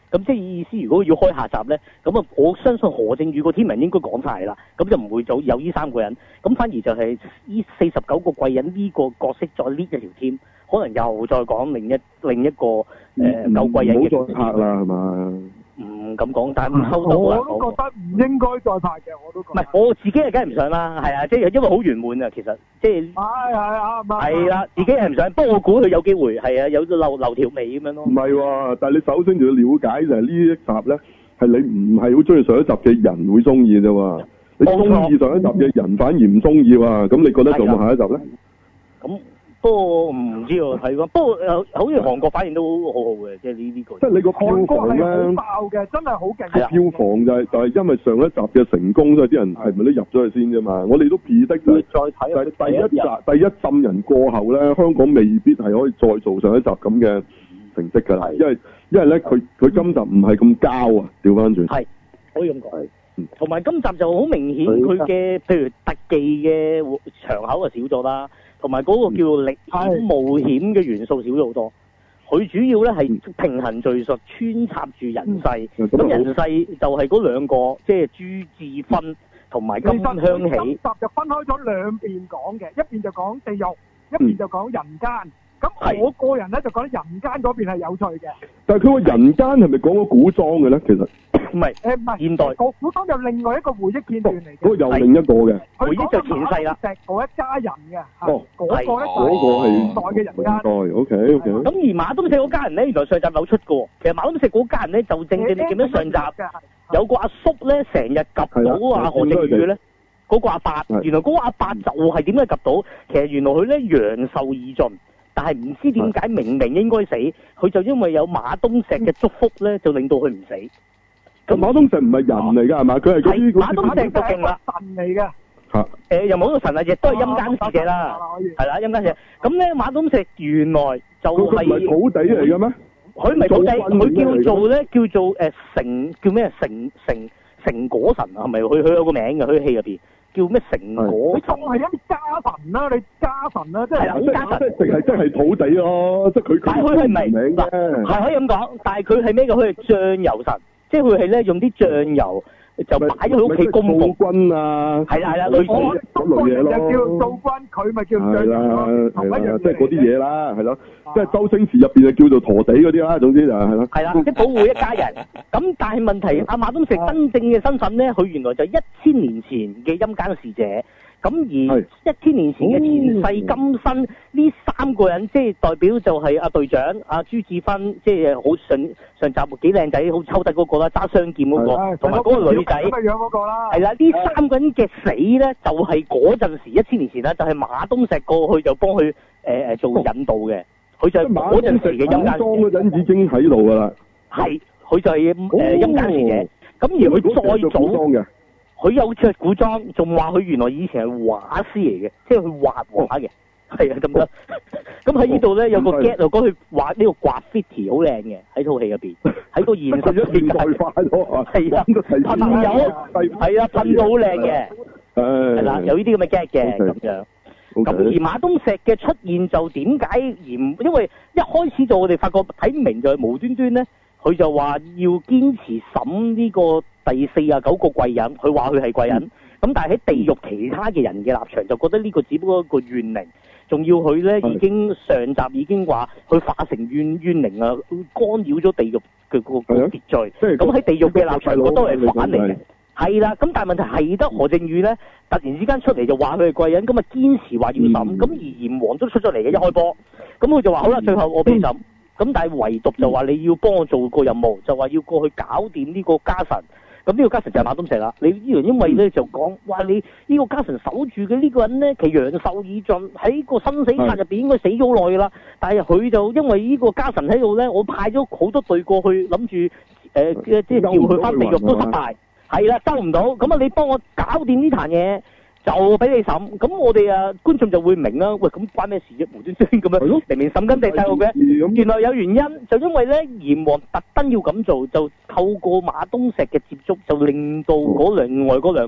咁即係意思，如果要開下集咧，咁啊我相信何正宇個天文應該講晒啦，咁就唔會有呢3個人，咁反而就係呢49個貴人呢個角色再 lead 一條 team，可能又再講另一個舊貴人嘅。 唔好再拍啦，係嘛？ 唔敢講，但係唔收到啦。 我都覺得唔應該再拍嘅，我都覺得。 唔係我自己係梗係唔想啦，係啊，即係因為好圓滿啊，其實即係。係啦，自己係唔想，不過我估佢有機會，係啊，有留條尾咁樣咯。 唔係喎，但係你首先就要了解就係呢一集咧，係你唔係好中意上一集嘅人會中意啫喎。你中意上一集嘅人反而唔中意喎，咁你覺得做冇下一集咧？ 咁。不過唔知喎，係喎。不過好似韓國反應都好好嘅，即係呢個。 即係你個票房咧， 好爆嘅，真係好勁。 票房就係因為上一集嘅成功，所以啲人係咪都入咗去先啫嘛？我哋都 predict 就係第一浸人過後咧，香港未必係可以再做上一集咁嘅成績㗎啦。因為咧，佢今集唔係咁膠啊，調翻轉。係，可以咁講。同埋今集就好明顯，佢嘅譬如特技嘅場口就少咗啦。同埋嗰個叫歷險冒險嘅元素少咗好多，佢主要咧係平衡敘述穿插住人世，咁人世就係嗰兩個，即係朱智勳同埋金香喜。今集就分開咗兩邊講嘅，一邊就講地獄，一邊就講人間。咁我個人咧就覺得人間嗰邊係有趣嘅。但係佢個人間係咪講咗古裝嘅咧？其實唔係，唔係現代。個古裝就另外一個回憶片段嚟嘅。嗰個又另一個嘅。回憶就前世啦。石嗰一家人嘅。哦。嗰個咧係現代嘅人間。現代 OK。咁而馬東石嗰家人咧，原來上集有出嘅。其實馬東石嗰家人咧，就正你記得上集有個阿叔咧，成日及到阿何正宇咧。嗰個阿伯，原來嗰個阿伯就係點解及到？其實原來佢咧陽壽已盡。但係唔知點解明明應該死，佢就因為有馬東石嘅祝福咧，就令到佢唔死。咁馬東石唔係人嚟㗎係嘛？佢係嗰啲馬東石就勁啦，神嚟嘅。嚇！又冇個神啊，亦都係陰間使者啦。係啦，陰間使者。咁咧馬東石原來就係佢唔係土地嚟嘅咩？佢唔係土地，佢叫做咧叫做成叫咩成果神啊？係咪？佢有個名嘅，佢戲入邊。叫咩成果？你仲係一啲家神啦，你家神啦，即係好家神，即係土地咯，即係佢。但係佢係名啫，係可以咁講，但係佢係咩嘅？佢係醬油神，即係佢係咧用啲醬油就擺咗喺屋企供奉君啊。係啦，類似嗰類嘢咯。就叫灶君，佢咪叫醬油同一樣即係嗰啲嘢啦，係咯。即係周星馳入邊就叫做陀地嗰啲啦，總之就係咯。係啦，即係保護一家人。咁但係問題，阿馬東石真正嘅身份咧，佢原來就1000年前嘅陰間使者。咁而1000年前嘅前世今生呢3個人，即係代表就係阿隊長、阿朱智勳，即係好上集幾靚仔，好抽得嗰個啦，揸雙劍嗰個，同埋嗰個女仔。咁嘅樣嗰個啦。係啦，呢3個人嘅死咧，就係嗰陣時1000年前啦，就係馬東石過去就幫佢做引導嘅。佢就係嗰陣時嘅陰間。裝嗰陣已經喺度㗎啦。係，佢就係陰間使者。咁而佢再早，佢有着古裝，仲話佢原來以前係畫師嚟嘅，即係佢畫畫嘅。係啊，咁樣。咁喺呢度咧有個 get 就講佢畫呢個 graffiti 好靚嘅，喺套戲入邊，喺個現實世界。係啊，噴油係啊，噴到好靚嘅。係啦，有呢啲咁嘅 get 嘅咁樣。咁而馬東石嘅出現就點解因為一開始就我哋發覺睇唔明，就係無端端咧，佢就話要堅持審呢個第49個貴人，佢話佢係貴人。咁但係喺地獄其他嘅人嘅立場就覺得呢個只不過一個怨靈，仲要佢咧已經上集已經話佢化成怨靈啊，干擾咗地獄嘅個秩序。咁喺地獄嘅立場，嗰都係反嚟嘅。係啦，咁但係問題係得何正宇咧，突然之間出嚟就話佢係貴人，咁啊堅持話要審，咁而閻王都出咗嚟嘅一開波，咁佢就話好啦，最後我俾你審，咁但係唯獨就話你要幫我做個任務，就話要過去搞掂呢個家神，咁呢個家神就係馬東石啦。你呢樣因為咧就講話你呢個家神守住嘅呢個人咧，其陽壽已盡，喺個生死冊入邊應該死咗好耐噶啦，但係佢就因為呢個家神喺度咧，我派咗好多隊過去諗住即係叫佢翻地獄都失敗。係啦，收唔到，咁啊你幫我搞掂呢壇嘢，就俾你審，咁我哋觀眾就會明啦。喂，咁關咩事啫？無端端咁樣，明明審緊地細路嘅，原來有原因，就因為咧閻王特登要咁做，就透過馬東石嘅接觸，就令到另外嗰兩個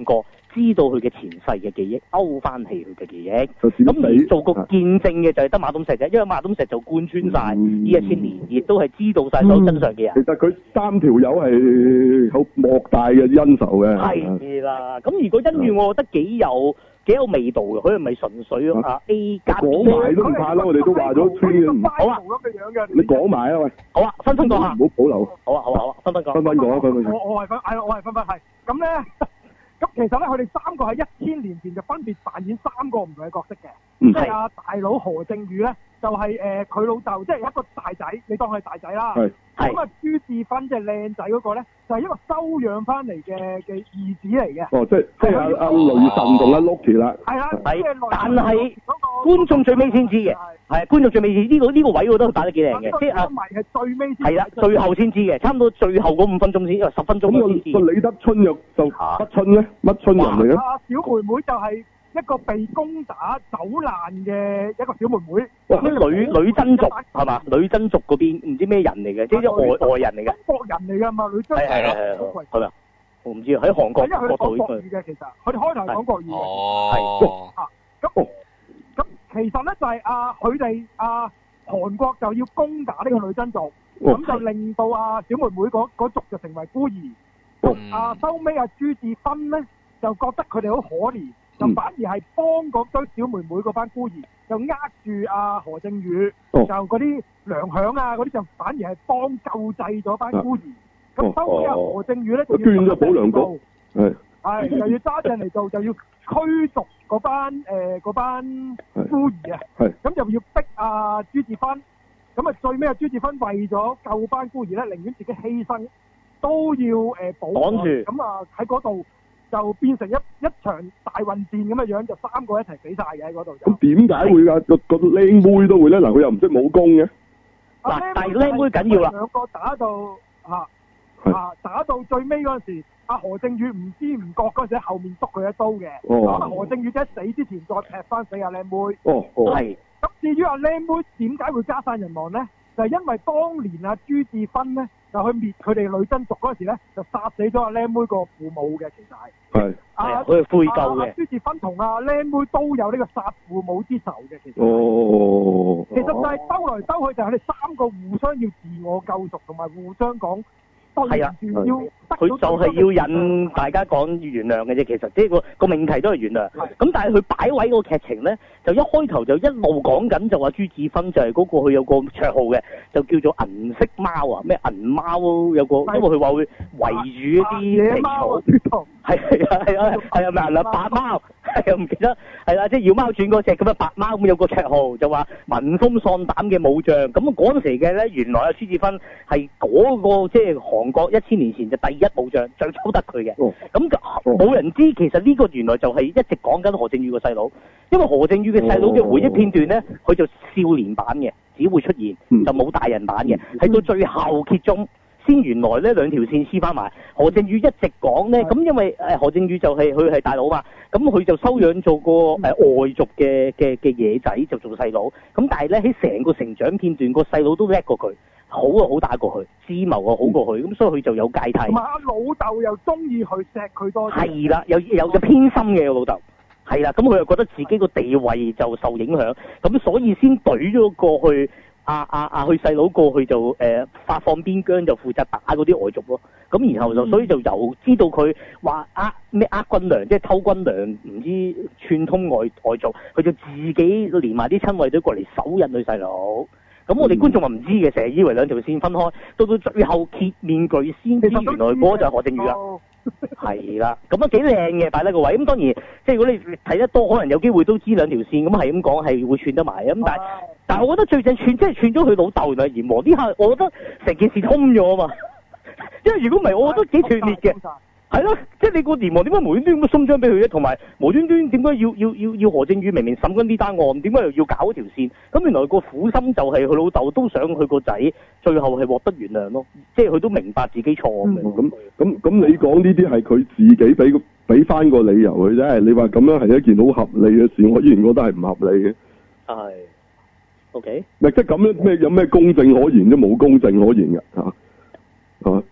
知道佢嘅前世嘅記憶，勾翻起佢嘅記憶。 咁而做個見證嘅就係得馬東石啫，因為馬東石就貫穿晒呢1000年，亦都係知道晒所有真相嘅人。 其實佢3條友係好莫大嘅恩仇嘅。 係啦，咁如果恩怨，我覺得幾有味道嘅，佢係咪純粹A 加 B？ 講埋都唔怕啦，我哋都話咗穿嘅唔好啊， 你講埋啊喂。 好啊，分講下。 唔好保留。 好啊，分講。 分講啊，分講。 我係分係咁咧。咁其實咧，佢哋3個喺1000年前就分別扮演3個唔同嘅角色嘅，即係阿大佬何正宇咧，就係佢老豆，即係一個大仔，你當佢係大仔啦。咁啊，朱智勳即係靚仔嗰個咧，就係一個收養翻嚟嘅兒子嚟嘅。 哦，即係阿雷神同阿 Loki 啦。 係啦， 但係觀眾最尾先知嘅，係觀眾最尾知呢個位，我覺得佢打得幾靚嘅，即係係最尾先。 係啦，最後先知嘅，差唔多最後嗰5分鐘先，因為10分鐘先知。 咁李德春又就乜春咧？乜春人嚟嘅？ 小妹妹就係一個被攻打走難嘅一個小妹妹。 女真族係嘛？女真族嗰邊唔知咩人嚟嘅，即係外人嚟嘅。 中國人嚟㗎嘛？女真族係咪？我唔知喺韓國。 因為佢哋講國語嘅，其實佢哋開頭講國語嘅。 哦。 咁其實咧就係佢哋韓國就要攻打呢個女真族，咁就令到小妹妹嗰族就成為孤兒。收尾朱智勳咧就覺得佢哋好可憐，就反而係幫嗰堆小妹妹嗰班孤兒，就呃住何正宇，就嗰啲糧餉嗰啲就反而係幫救濟咗班孤兒。咁收尾何正宇咧就要捐咗保良局， 係就要揸正嚟做，就要驅逐嗰班孤兒啊。咁就要逼朱智勳，咁啊最尾朱智勳為咗救班孤兒咧，寧願自己犧牲都要保住。咁喺嗰度就變成一場大混戰咁嘅樣，就3個一齊死晒嘅喺嗰度。 咁點解會㗎？個靚妹都會咧？嗱，佢又唔識武功嘅。 但係靚妹緊要啦。 兩個打到打到最尾嗰陣時，何正宇唔知唔覺嗰陣時喺後面篤佢一刀嘅。咁何正宇喺死之前再劈翻死阿靚妹。係。咁至於阿靚妹點解會家散人亡咧？就係因為當年朱智勳咧就去滅佢哋女真族嗰時咧，就殺死咗阿靚妹個父母嘅，其實係。係。佢係悔疚嘅。朱智勳同阿靚妹都有呢個殺父母之仇嘅，其實。其實就係兜來兜去，就係佢哋3個互相要自我救贖，同埋互相講。係啊，佢就係要引大家講原諒嘅啫。其實即係個命題都係原諒。咁但係佢擺位個劇情咧，就一開頭就一路講緊就話朱智勳就係嗰個佢有個綽號嘅，就叫做銀色貓啊，咩銀貓有個，因為佢話會圍住一啲皮草。係啊，咪銀啊白貓，係啊唔記得係啦，即係妖貓傳嗰隻咁嘅白貓咁有個綽號，就話聞風喪膽嘅武將。咁嗰陣時嘅咧，原來朱智勳係嗰個即係韓國1000年前就第一武將，最抽得佢嘅。咁冇人知其實呢個原來就係一直講緊何正宇個細佬，因為何正宇嘅細佬嘅回憶片段咧，佢就少年版嘅，只會出現就冇大人版嘅，係到最後揭盅先原來呢兩條線黐翻埋。何正宇一直講咧，咁因為何正宇就係佢係大佬嘛，咁佢就收養做個外族嘅野仔就做細佬，咁但係咧喺成個成長片段個細佬都叻過佢。好打過佢，智謀好過佢，咁所以佢就有芥蒂。同埋阿老豆又中意佢錫佢多啲。係啦，有個偏心嘅老豆。係啦，咁佢又覺得自己個地位就受影響，咁所以先懟咗過去。佢細佬過去就發放邊疆，就負責打嗰啲外族咯。咁然後就所以就由知道佢話咩軍糧，即係偷軍糧，唔知串通外族，佢就自己連埋啲親衛隊過嚟手引佢細佬。咁我哋觀眾話唔知嘅，成日以為兩條線分開，到最後揭面具先知原來嗰個就係何正宇啦。係啦，咁幾靚嘅擺喺個位。咁當然，即係如果你睇得多，可能有機會都知兩條線。咁係咁講係會串得埋。咁但係我覺得最正串，即係串咗佢老豆原來閻王呢下，我覺得成件事通咗啊嘛。因為如果唔係，我覺得幾斷裂嘅。係咯，即係你個閻王點解無端端咁鬆張俾佢咧？同埋無端端點解要何正宇明明審緊呢單案，點解又要搞嗰條線？咁原來個苦心就係佢老豆都想佢個仔最後係獲得原諒咯，即係佢都明白自己錯嘅。 咁你講呢啲係佢自己俾翻個理由佢啫。你話咁樣係一件好合理嘅事，我依然覺得係唔合理嘅。 係。OK。 咪即係咁樣有咩公正可言都冇公正可言嘅嚇，係嘛？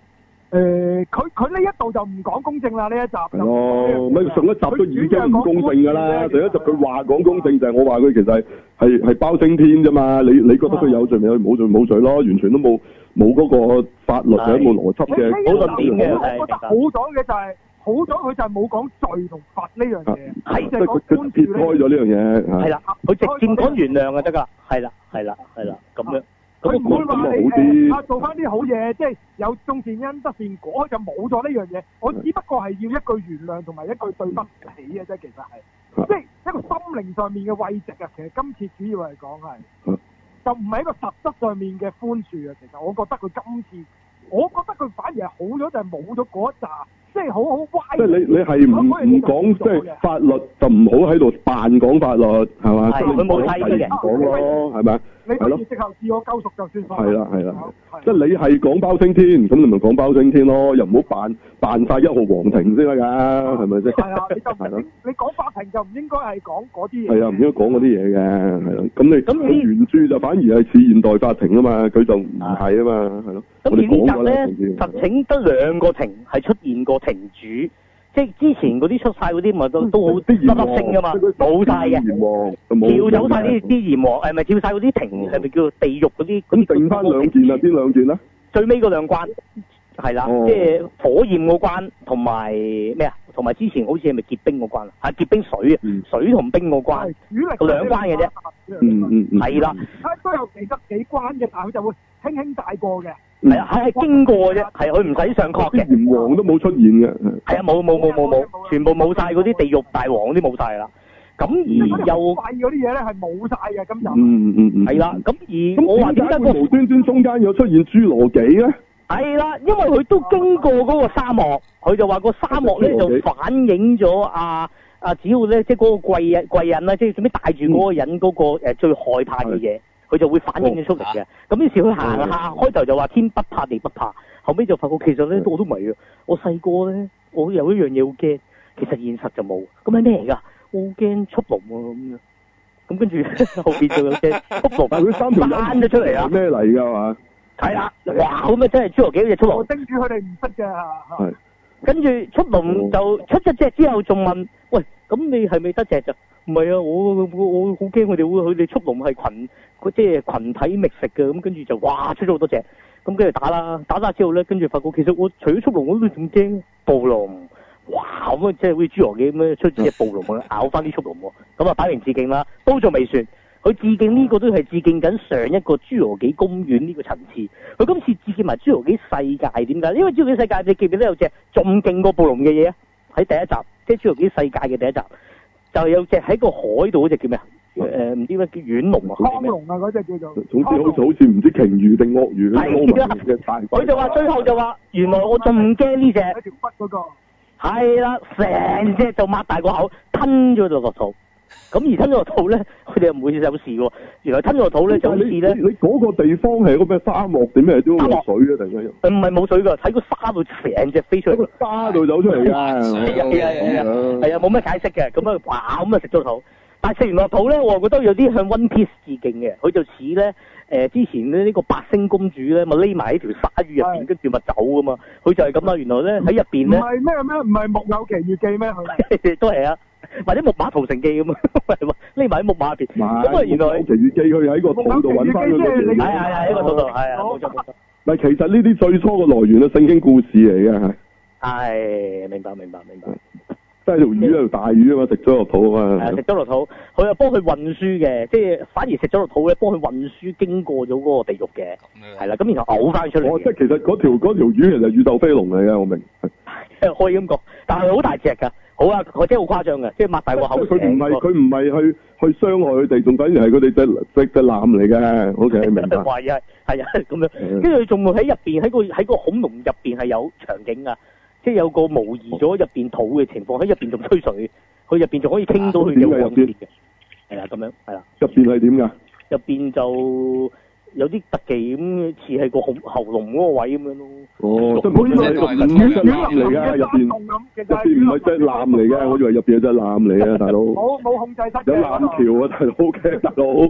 佢呢一度就唔講公正啦，呢一集就哦，咪上一集都已經唔公正㗎啦，上一集佢話講公正就係我話佢其實係包青天啫嘛，你覺得佢有罪咪冇罪冇罪咯，完全都冇嗰個法律嘅冇邏輯嘅好論點嘅，我覺得好咗嘅就係好咗，佢就係冇講罪同罰呢樣嘢， 係即係佢撇開咗呢樣嘢， 係啦，佢直接講原諒就得㗎，係啦咁樣。 佢唔會話你做翻啲好嘢，即係有種善因得善果，就冇咗呢樣嘢。我只不過係要一句原諒同埋一句對不起嘅啫，其實係，即係一個心靈上面嘅慰藉啊。其實今次主要嚟講係，就唔係一個實質上面嘅寬恕啊。其實我覺得佢今次，我覺得佢反而係好咗，就係冇咗嗰一紮。即係好歪。即係你係唔講即係法律就唔好喺度扮講法律係嘛？ 係佢冇睇嘅講咯，係咪？ 你不如直頭自我救贖就算。 係啦，即係你係講包青天，咁你咪講包青天咯，又唔好扮晒一號皇庭先得㗎，係咪先？係啊，你講法庭就唔應該係講嗰啲嘢。係啊，唔應該講嗰啲嘢嘅，係咯。咁你原著就反而係似現代法庭啊嘛，佢就唔係啊嘛，係咯。 咁而呢集咧，實情得兩個庭係出現過庭主，即係之前嗰啲出晒嗰啲咪都好粒粒星噶嘛，冇晒嘅，跳走晒啲閻王，係咪跳晒嗰啲庭？係咪叫地獄嗰啲？ 咁剩翻兩件啊，邊兩件咧？ 最尾嗰兩關係啦，即係火焰嗰關同埋咩啊？同埋之前好似係咪結冰嗰關啊？係結冰水啊，水同冰嗰關，兩關嘅啫。係啦。 都有其得幾關嘅，但係佢就會輕輕帶過嘅。 係啊，係經過嘅啫，係佢唔使上確嘅。 閻王都冇出現嘅。 係啊，冇，全部冇晒嗰啲地獄大王啲冇晒啦。咁而又廢嗰啲嘢咧係冇晒嘅，咁就係啦。咁而我話點解會無端端中間有出現侏羅紀咧？ 係啦，因為佢都經過嗰個沙漠，佢就話個沙漠咧就反映咗只要咧即係嗰個貴人啦，即係做咩帶住嗰個人嗰個最害怕嘅嘢。佢就會反映咗出嚟嘅，咁於是佢行下，開頭就話天不怕地不怕，後尾就發覺其實咧我都唔係啊，我細個咧我有一樣嘢好驚，其實現實就冇，咁係咩嚟㗎？我好驚速龍啊咁樣，咁跟住後邊就有隻速龍， 但係佢三條掹咗出嚟啊！ 咩嚟㗎嘛？ 係啦，哇！咁啊真係侏羅紀嗰隻速龍， 我盯住佢哋唔識嘅。 係。 跟住速龍就出咗隻之後，仲問：喂，咁你係咪得隻咋？唔係啊，我好驚佢哋速龍係即係群體覓食嘅，咁跟住就哇出咗好多隻，咁跟住打之後咧，跟住發覺其實我除咗速龍我都仲驚暴龍，哇咁啊即係好似侏羅紀咁樣出隻暴龍啊咬翻啲速龍喎，咁啊擺明致敬啦，都仲未算，佢致敬呢個都係致敬緊上一個侏羅紀公園呢個層次，佢今次致敬埋侏羅紀世界，點解？因為侏羅紀世界你記唔記得有隻仲勁過暴龍嘅嘢啊？喺第一集，即係侏羅紀世界嘅第一集。就有隻喺個海度嗰隻叫咩啊？唔知咩叫遠龍啊？ 蒼龍啊，嗰隻叫做。 總之好似唔知鯨魚定鱷魚咁。 佢就話最後就話，原來我仲唔驚呢隻。 喺條骨嗰個。 係啦，成隻就擘大個口吞咗落肚。咁而吞咗落肚咧，佢哋又唔會有事喎。原來吞咗落肚咧就好似咧。 你嗰個地方係個咩沙漠點咩？都冇水啊！突然間又。唔係冇水㗎，喺個沙度成隻飛出嚟。喺個沙度走出嚟㗎。 係啊，冇咩解釋嘅。咁啊，哇！咁啊食咗肚。但係食完落肚咧，我覺得有啲向 One Piece 致敬嘅。佢就似咧之前咧呢個白星公主咧，咪匿埋喺條鯊魚入邊，跟住咪走㗎嘛。佢就係咁啦。原來咧喺入邊咧。 唔係咩？唔係木偶奇遇記咩？ 都係啊。或者木馬屠城記咁啊，匿埋喺木馬入邊。咁啊，原來奇遇記佢喺個肚度揾翻嗰個。 係喺個肚度，係啊，冇錯。 唔係，其實呢啲最初嘅來源係聖經故事嚟嘅，係。 係，明白。 即係條魚係條大魚啊嘛，食咗落肚啊嘛。 係食咗落肚，佢又幫佢運輸嘅，即係反而食咗落肚咧，幫佢運輸經過咗嗰個地獄嘅。係啦，咁然後嘔翻出嚟。 即係其實嗰條魚其實宇宙飛龍嚟嘅，我明。 可以咁講，但係好大隻㗎。好啊，我真係好誇張嘅，即係擘大個口。 佢唔係去傷害佢哋，仲等於係佢哋隻艦嚟嘅。OK，明白。 係啊，咁樣。跟住佢仲會喺入邊喺個恐龍入邊係有場景㗎，即係有個模擬咗入邊肚嘅情況，喺入邊仲吹水，佢入邊仲可以傾到佢嘅往事嘅。係啊，咁樣係啦。入邊係點㗎？入邊就有啲特技咁，似係個喉嚨嗰個位咁樣咯。 哦，即係唔係隻艦嚟㗎？入邊唔係隻艦嚟嘅，我以為入邊有隻艦嚟啊，大佬。 冇控制得。 有艦橋啊，大佬，OK，大佬。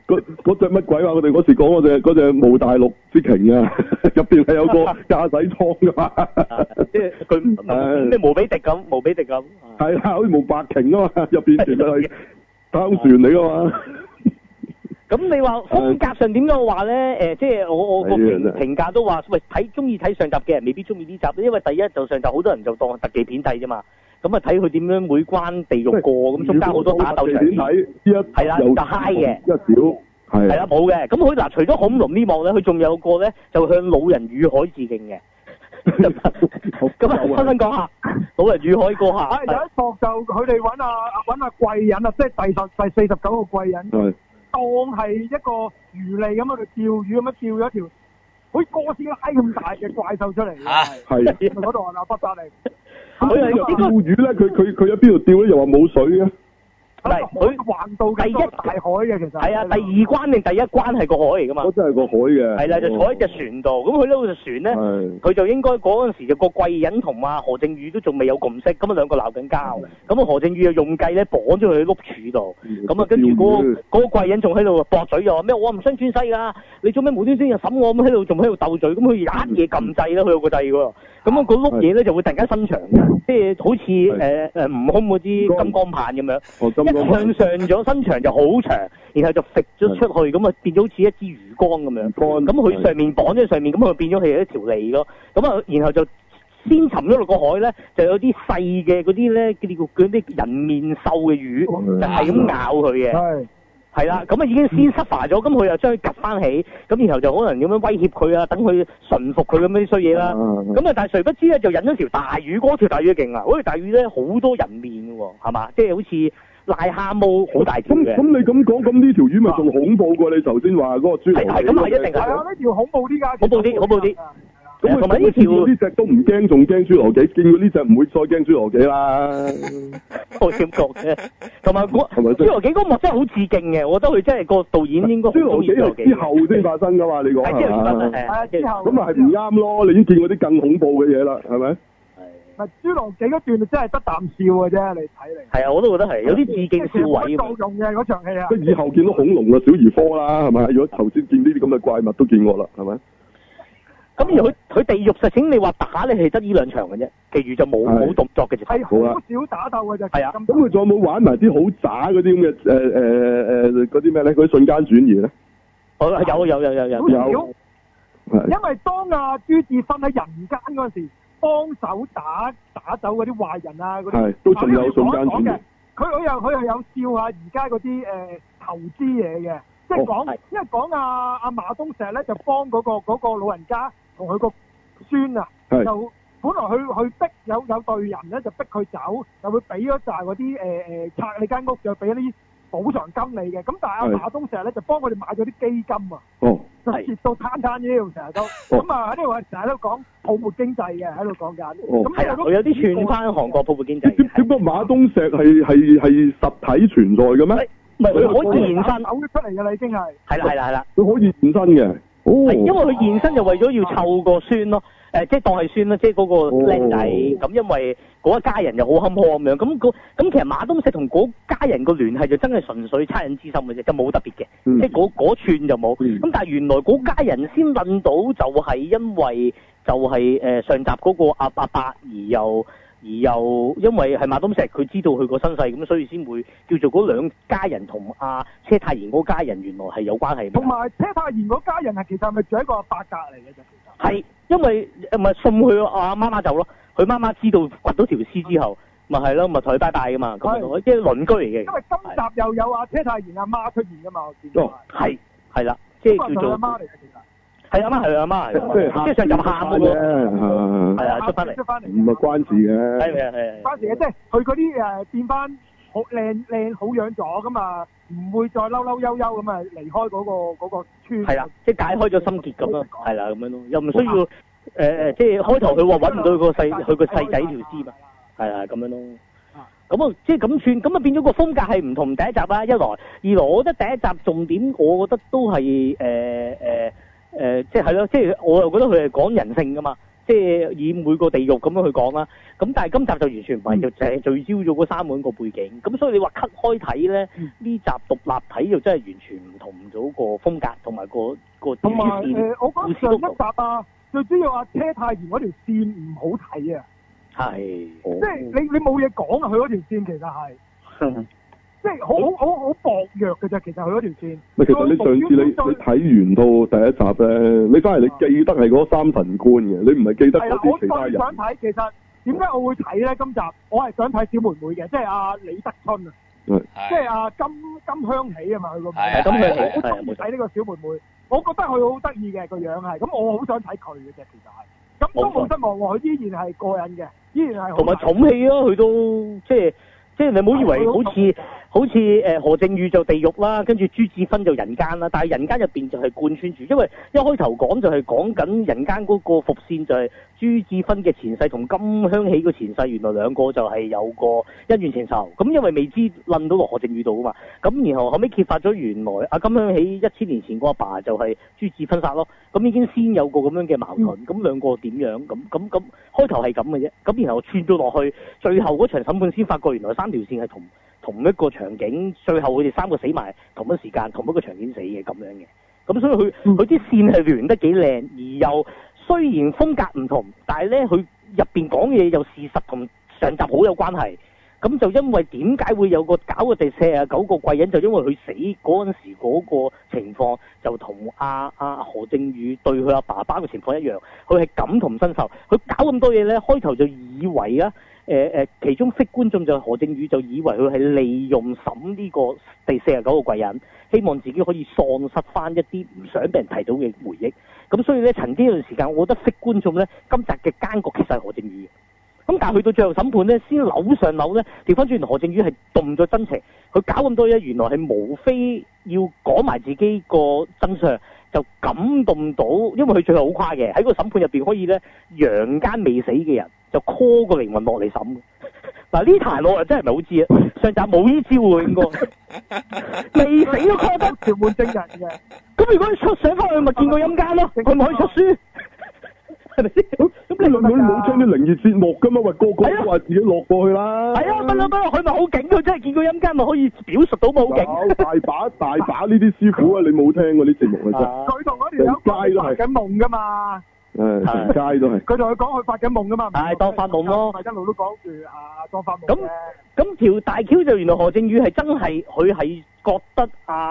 嗰隻乜鬼話？我哋嗰時講嗰隻霧大陸之鯨啊，入邊係有個駕駛艙噶嘛， 即係佢咩無比迪咁， 係啦，好似霧白鯨啊嘛，入邊其實係太空船嚟噶嘛。 咁你話風格上點樣話咧？即係我個評價都話，喂，中意睇上集嘅人未必中意呢集，因為第一就上集好多人就當特技片睇啫嘛。咁啊睇佢點樣每關地獄過，咁中間好多打鬥場面，係啦就 high 嘅，一少係啦冇嘅。咁佢嗱除咗恐龍呢幕咧，佢仲有個咧就向老人與海致敬嘅。咁啊，分分講下老人與海嗰下。 有一幕就佢哋揾阿貴人啊，即係第49個貴人。當係一個魚餌咁喺度釣魚咁樣釣咗條好似哥斯拉咁大嘅怪獸出嚟嘅，係嗰度係咪不打嚟？ 佢係釣魚咧，佢喺邊度釣咧？又話冇水嘅。 係佢橫渡緊大海嘅，其實係啊，第二關定第一關係個海嚟噶嘛？ 嗰真係個海嘅。係啦， 就坐喺隻船度，咁佢呢隻船咧，佢就應該嗰陣時就個貴人同阿何正宇都仲未有共識，咁啊兩個鬧緊交，咁啊何正宇就用計咧綁咗佢喺碌柱度，咁啊跟住嗰個貴人仲喺度駁嘴又話咩？我唔想轉世㗎，你做咩無端端又審我咁喺度，仲喺度鬥嘴，咁佢一嘢撳掣啦，佢有個掣喎，咁啊嗰碌嘢咧就會突然間伸長嘅，即係好似悟空嗰啲金剛棒咁樣。向上咗身長就好長，然後就揈咗出去，咁啊變咗好似一支魚竿咁樣。咁佢上面綁咗上面，咁佢變咗係一條脷咯。咁啊，然後就先沉咗落個海咧，就有啲細嘅嗰啲咧，嗰啲人面獸嘅魚，就係咁咬佢嘅。係啦，咁啊已經先 suffer 咗，咁佢又將佢夾翻起，咁然後就可能咁樣威脅佢啊，等佢馴服佢咁啲衰嘢啦。咁啊，但係誰不知咧，就引咗條大魚，嗰條大魚勁啊！嗰條大魚咧好多人面嘅喎，係嘛？即係好似癩蛤蟆好大條嘅。咁你咁講，咁呢條魚咪仲恐怖過你頭先話嗰個豬？ 係咁係一定係。 係啊，呢條恐怖啲㗎。 恐怖啲。 咁同埋呢條呢隻都唔驚，仲驚侏羅紀，見過呢隻唔會再驚侏羅紀啦。 我點覺嘅？同埋侏羅紀嗰幕真係好致敬嘅，我覺得佢真係個導演應該好中意侏羅紀。之後先發生㗎嘛？你講係嘛？ 係之後。 咁啊係唔啱咯！你已經見過啲更恐怖嘅嘢啦，係咪？ 係。侏羅紀嗰段真係得啖笑嘅啫，你睇嚟。 係啊，我都覺得係有啲致敬笑位。 作用嘅嗰場戲啊！ 即係以後見到恐龍啊、小兒科啦，係咪？如果頭先見呢啲咁嘅怪物都見過啦，係咪？ 咁而佢地獄實情，你話打咧係得呢兩場嘅啫，其餘就冇動作嘅啫。 係好少打鬥嘅啫。 係啊。 咁佢仲有冇玩埋啲好渣嗰啲咁嘅嗰啲咩咧？嗰啲瞬間轉移咧？ 有。 少。因為當阿朱智勳喺人間嗰陣時，幫手打走嗰啲壞人啊嗰啲。係。都仲有瞬間轉移。佢又有笑下而家嗰啲投資嘢嘅。即係講，因為講阿馬東石咧就幫嗰個老人家同佢個孫啊，就本來去逼有隊人咧就逼佢走，就會俾咗紮嗰啲拆你間屋，就俾啲補償金你嘅。咁但係阿馬東石咧就幫佢哋買咗啲基金啊，就蝕到攤腰，成日都咁啊喺呢度成日都講泡沫經濟嘅喺度講緊。咁佢有啲串翻韓國泡沫經濟。 點解馬東石係實體存在嘅咩？ 唔係佢可以現身， 嘔咗出嚟㗎啦，已經係。 係啦。 佢可以現身嘅。 係因為佢現身就為咗要湊個孫咯，即係當係孫啦，即係嗰個僆仔。咁因為嗰一家人又好坎坷咁樣，咁其實馬東石同嗰家人個聯繫就真係純粹惻隱之心嘅啫，就冇特別嘅，即係嗰串就冇。咁但係原來嗰家人先諗到就係因為就係上集嗰個阿伯而又因為係馬東石，佢知道佢個身世，咁所以先會叫做嗰兩家人同阿車太賢嗰家人原來係有關係。 同埋車太賢嗰家人係其實係咪仲係一個伯格嚟嘅啫？ 係因為咪送佢阿媽媽走咯，佢媽媽知道掘到條屍之後，咪係咯，咪同佢拜拜噶嘛，咁即係鄰居嚟嘅。 因為今集又有阿車太賢阿媽出現噶嘛，我見到。 係啦，即係叫做。 阿媽嚟嘅其實。 係阿媽，係阿媽，即係上集喊嗰個，係啊，出翻嚟， 唔係關事嘅， 係關事嘅，即係佢嗰啲變翻好靚好樣咗咁啊，唔會再嬲悠悠咁啊離開嗰個村， 係啦，即係解開咗心結咁咯，係啦咁樣咯，又唔需要即係開頭佢話揾唔到佢個細仔條屍嘛，係啊咁樣咯，咁啊即係咁串，咁啊變咗個風格係唔同第一集啦，一來二來，我覺得第一集重點，我覺得都係即係咯，即係我又覺得佢係講人性噶嘛， 即係以每個地獄咁樣去講啦。咁但係今集就完全唔係，就淨係聚焦咗嗰3門個背景。咁所以你話 cut 開睇咧，呢集獨立睇就真係完全唔同咗個風格同埋個主線。 我覺得上一集啊，最主要車太賢嗰條線唔好睇啊。係。即係你冇嘢講啊！佢嗰條線其實係。即係好薄弱嘅啫，其實佢嗰條線。 其實你上次你睇完到第一集咧，你翻嚟你記得係嗰三神官嘅，你唔係記得嗰啲其他人。 我想睇，其實點解我會睇咧？今集我係想睇小妹妹嘅，即係阿李德春啊，即係阿金香喜啊嘛，佢個名。係咁佢好中意睇呢個小妹妹，我覺得佢好得意嘅個樣係，咁我好想睇佢嘅啫，其實係。咁都冇失望喎，佢依然係過癮嘅，依然係。同埋重戲啊，佢都即係你唔好以為好似何正宇就地獄啦，跟住朱智勳就人間啦，但係人間入邊就係貫穿住，因為一開頭講就係講緊人間嗰個伏線就係朱智勳嘅前世同金香喜嘅前世，原來兩個就係有個恩怨情仇，咁因為未知論到落何正宇度啊嘛，咁然後後尾揭發咗原來阿金香喜1000年前個阿爸就係朱智勳殺咯，咁已經先有個咁樣嘅矛盾，咁兩個點樣咁開頭係咁嘅啫，咁然後串到落去，最後嗰場審判先發覺原來3條線係同一個場景，最後佢哋3個死埋同一時間，同一個場景死嘅咁樣嘅，咁所以佢啲線係連得幾靚，而又雖然風格唔同，但係咧佢入邊講嘢又事實同上集好有關係，咁就因為點解會有個搞個第49個貴人，就因為佢死嗰陣時嗰個情況就同阿何正宇對佢阿爸爸嘅情況一樣，佢係感同身受，佢搞咁多嘢咧，開頭就以為啊。其中識觀眾就係何正宇，就以為佢係利用審呢個第49個貴人，希望自己可以喪失翻一啲唔想俾人提到嘅回憶。咁所以咧，曾經有段時間，我覺得識觀眾咧，今集嘅奸角其實係何正宇嘅。咁但係去到最後審判咧，先扭上扭咧，調翻轉何正宇係動咗真情，佢搞咁多嘢，原來係無非要講埋自己個真相，就感動到，因為佢最後好誇嘅，喺個審判入邊可以咧，陽間未死嘅人就 call 個靈魂落嚟審。嗱呢壇我又真係唔係好知啊，上集冇呢招喎應該，未死都 call 得調換證人嘅。咁如果你出上翻去，咪見過陰間咯，佢咪可以出書，係咪先？ 咁你冇將啲靈異節目噶嘛？喂，個個都話自己落過去啦。係啊，不啦， 佢咪好勁，佢真係見過陰間，咪可以表述到冇勁。 大把呢啲師傅啊，你冇聽過啲節目啊真。 佢同嗰條友發緊夢噶嘛。 成街都係。 佢同佢講佢發緊夢噶嘛。 係當發夢咯。 一路都講住當發夢。 咁條大橋就原來何正宇係真係佢係覺得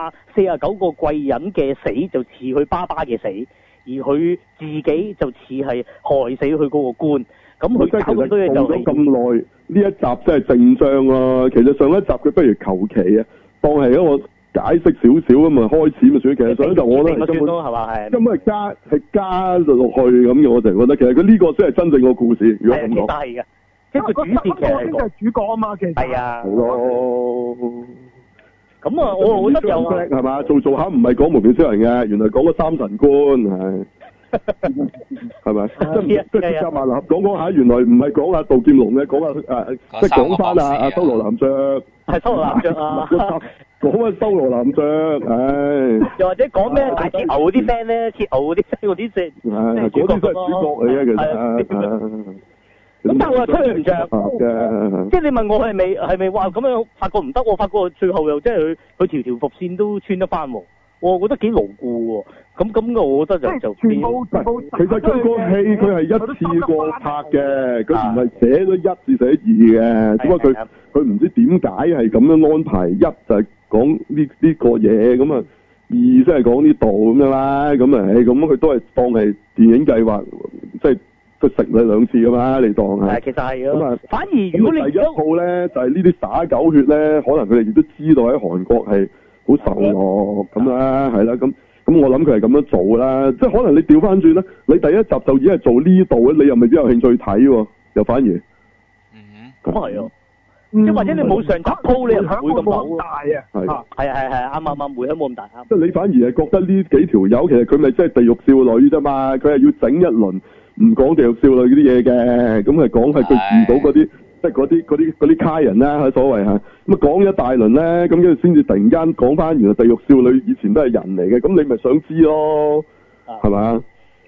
49個貴人嘅死就似佢爸爸嘅死，而佢自己就似係害死佢嗰個官。咁佢搞咁多嘢就係。 咁耐呢一集真係正章啊！其實上一集佢不如求其啊，當係一個解釋少少咁啊，開始咪算。其實上一集我覺得根本係加落去咁嘅，我就覺得其實佢呢個先係真正個故事。如果咁講， 係嘅，即係個主線其實係個主角啊嘛，其實係啊。 好咯。 咁啊，我覺得又係嘛，做下唔係講無面超人嘅，原來講個三神官係。係咪？即係夾埋合講下，原來唔係講阿杜劍龍嘅，講即係講翻阿修羅男爵， 係修羅男爵啊！ 講阿修羅男爵，唉！ 又或者講咩大鐵牛嗰啲 friend 咧，鐵牛嗰啲嗰啲即係嗰啲都係主角嚟嘅，其實。 咁但係我又吹唔着，即係你問我係咪話咁樣發覺唔得？我發覺最後又即係佢條伏線都穿得翻喎。我覺得幾牢固喎，咁我覺得就全部其實佢個戲佢係一次過拍嘅，佢唔係寫咗1至寫2嘅，只不過佢唔知點解係咁樣安排，一就係講呢個嘢，咁啊2即係講呢度咁樣啦，咁啊咁佢都係當係電影計劃，即係佢食你2次噶嘛，你當係。 其實係咁啊， 反而如果你第一套咧就係呢啲灑狗血咧，可能佢哋亦都知道喺韓國係好受落咁啦，係啦，咁我諗佢係咁樣做啦，即係可能你調翻轉啦，你第一集就已經係做呢度咧，你又未必有興趣睇喎，又反而， 咁係啊，即係或者你冇上集鋪，你又唔會咁好大啊， 係啱，回響冇咁大啱。 即係你反而係覺得呢幾條友其實佢咪即係地獄少女啫嘛，佢係要整一輪唔講地獄少女嗰啲嘢嘅，咁係講係佢遇到嗰啲。即係嗰啲卡人啦，係所謂嚇，咁啊講一大輪咧，咁跟住先至突然間講翻原來地獄少女以前都係人嚟嘅，咁你咪想知咯，係嘛？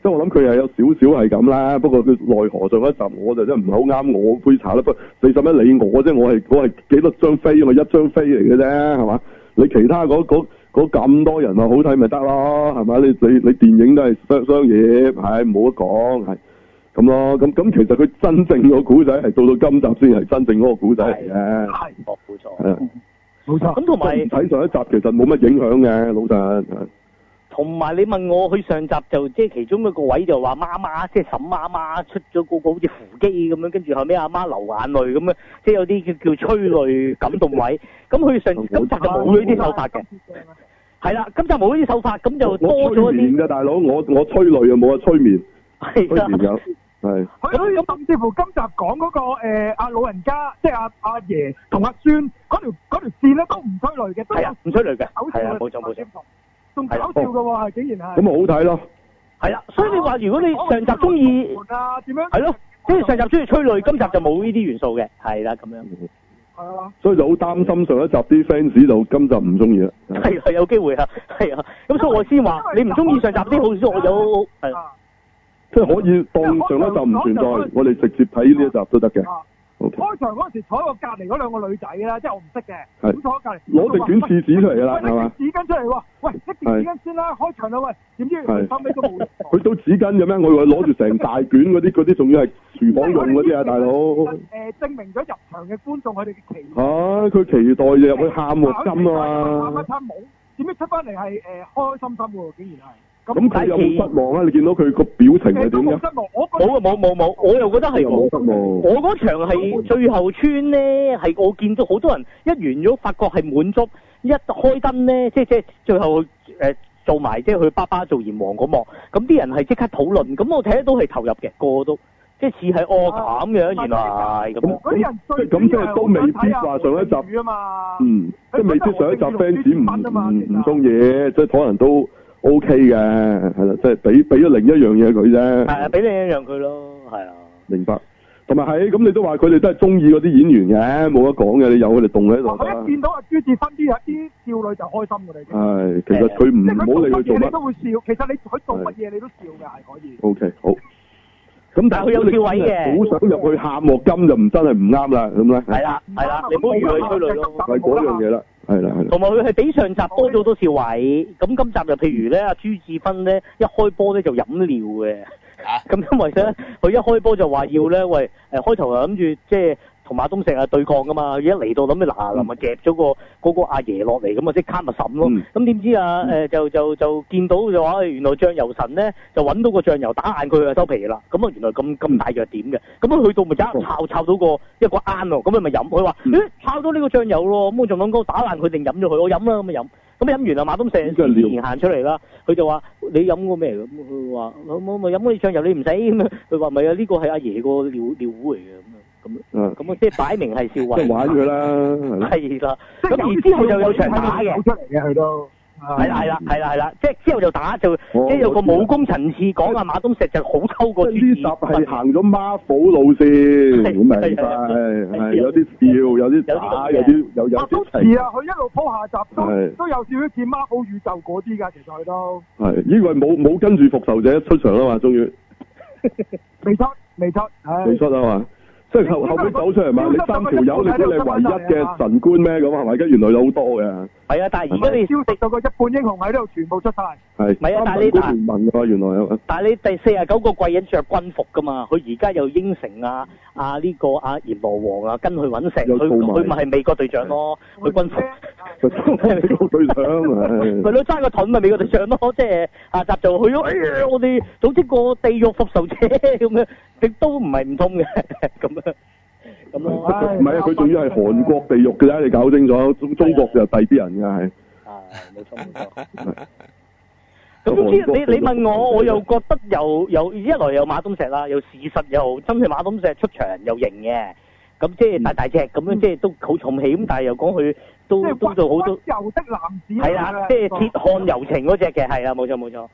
即係我諗佢係有少少係咁啦，不過佢奈何上一集我就真係唔係好啱我杯茶啦。不過你使乜理我啫？我係幾多張飛，我一張飛嚟嘅啫，係嘛？你其他嗰咁多人話好睇咪得咯，係咪？你電影都係商業，係冇得講，係咁咯。咁其實佢真正個古仔係到今集先係真正嗰個古仔嚟嘅。係， 冇錯。 冇錯。 咁同埋睇上一集其實冇乜影響嘅，老實。 同埋你問我，佢上集就即係其中一個位就話媽媽，即係沈媽媽出咗個好似扶機咁樣，跟住後尾阿媽流眼淚咁樣，即係有啲叫催淚感動位。咁佢今集就冇呢啲手法嘅。係啦，今集冇呢啲手法，咁就多咗啲。我催眠嘅大佬，我催淚又冇啊催眠。係催眠有。係。 咁甚至乎今集講嗰個阿老人家，即係阿爺同阿孫嗰條線咧都唔催淚嘅，都係唔催淚嘅。 係啊， 冇錯。 仲搞笑嘅喎，竟然係。 咁咪好睇咯。 係啦，所以你話如果你上集中意， 點樣？ 係咯，即係上集中意催淚，今集就冇呢啲元素嘅，係啦咁樣。 係啊。 所以就好擔心上一集啲 fans 就今集唔中意啦。 係有機會啊，係啊，咁所以我先話你唔中意上集啲好少，我有係。 即係可以當上一集唔存在，我哋直接睇呢一集都得嘅。 開場嗰時坐喺我隔離嗰兩個女仔啦，即係我唔識嘅，咁坐喺隔離攞條卷廁紙出嚟啦，係嘛？ 拎紙巾出嚟喎，喂，拎條紙巾先啦，開場啦喂，點知後尾都冇。 佢都紙巾嘅咩？我以為攞住成大卷嗰啲仲要係廚房用嗰啲啊，大佬。 證明咗入場嘅觀眾佢哋嘅期待。 佢期待就入去喊喎金啊嘛。 冇，點知出翻嚟係開開心心喎，竟然係。 咁佢有冇失望啊？你見到佢個表情係點嘅？ 冇，我又覺得係冇失望。我嗰場係最後村咧，係我見到好多人一完咗，發覺係滿足。一開燈咧，即係最後做埋即係佢爸爸做閻王嗰幕，咁啲人係即刻討論。咁我睇得到係投入嘅，個個都即係似係咁樣，原來咁。 咁即係都未必話上一集啊嘛。即係未必上一集 fans 唔中意，即係可能都。O K 嘅，係啦，即係俾咗另一樣嘢佢啫。係啊，俾另一樣佢咯，係啊。明白，同埋係咁，你都話佢哋都係中意嗰啲演員嘅，冇得講嘅，你有佢哋動喺度。我一見到阿朱智芬啲少女就開心㗎啦。係，其實佢唔好理佢做乜，你都會笑。其實佢做乜嘢你都笑嘅，係可以。O K，好。咁但係佢有笑位嘅，好想入去喊鑊金就唔真係唔啱啦，咁咧。係啦，你唔好預佢催淚咯。係嗰樣嘢啦。係啦。同埋佢係比上集多咗好多笑位，咁今集就譬如咧，阿朱智芬咧一開波咧就飲料嘅。咁因為咧，佢一開波就話要咧，喂，開頭又諗住即係同馬東石啊對抗噶嘛，一嚟到諗住嗱臨啊夾咗嗰個阿爺落嚟，咁啊即刻咪審咯。咁點知啊就見到就話原來醬油神咧就揾到個醬油打爛佢就收皮啦。咁啊原來咁大弱點嘅，咁啊去到咪一炒到一個啱咯，咁咪飲。佢話炒到呢個醬油咯，咁我仲諗過打爛佢定飲咗佢，我飲啦咁咪飲。咁飲完啊，馬東石自然行出嚟啦。佢就話：你飲過咩咁？佢話：我咪飲嗰啲醬油，你唔使咁樣。佢話：咪啊，呢個係阿爺個尿壺嚟嘅咁啊，即係擺明係笑話。即係玩佢啦，係啦。咁而之後就有場打嘅。出嚟嘅佢都。係啦，即係之後就打即係有個武功層次講啊，馬東石就好抽過。呢集係行咗 Marvel 路線，好明白，係有啲笑，有啲打，有啲都似啊！佢一路鋪下集都有少少似 Marvel 宇宙嗰啲㗎，其實佢都係呢個係冇跟住復仇者出場啊嘛，終於未出啊嘛。即係後尾走出嚟嘛，你三條友，你估你唯一嘅神官咩咁係咪？跟原來有好多嘅。係啊，但係而家你消息到個一半英雄喺度，全部出晒。係。唔係啊，但係你聯盟㗎原來但係你第49個貴人着軍服㗎嘛？佢而家又應承呢個閻羅王啊，跟佢揾食。佢咪係美國隊長咯？佢軍服。美國隊長係。佢都揸個盾咪美國隊長咯？即係下集就去咗。哎呀，我哋組織個地獄復仇者咁樣，亦都唔係唔通嘅咁。咁咯，唔係啊！佢仲要係韓國地獄嘅啫，你搞清楚。中國就第啲人㗎係。冇錯。咁總之你問我又覺得又一來有馬東石啦，又事實又真係馬東石出場又型嘅，咁即係大隻咁樣，即係都好重戲咁，但係又講佢都做好多。溫柔的男子。係啦，即係鐵漢柔情嗰隻嘅，係啊，冇錯。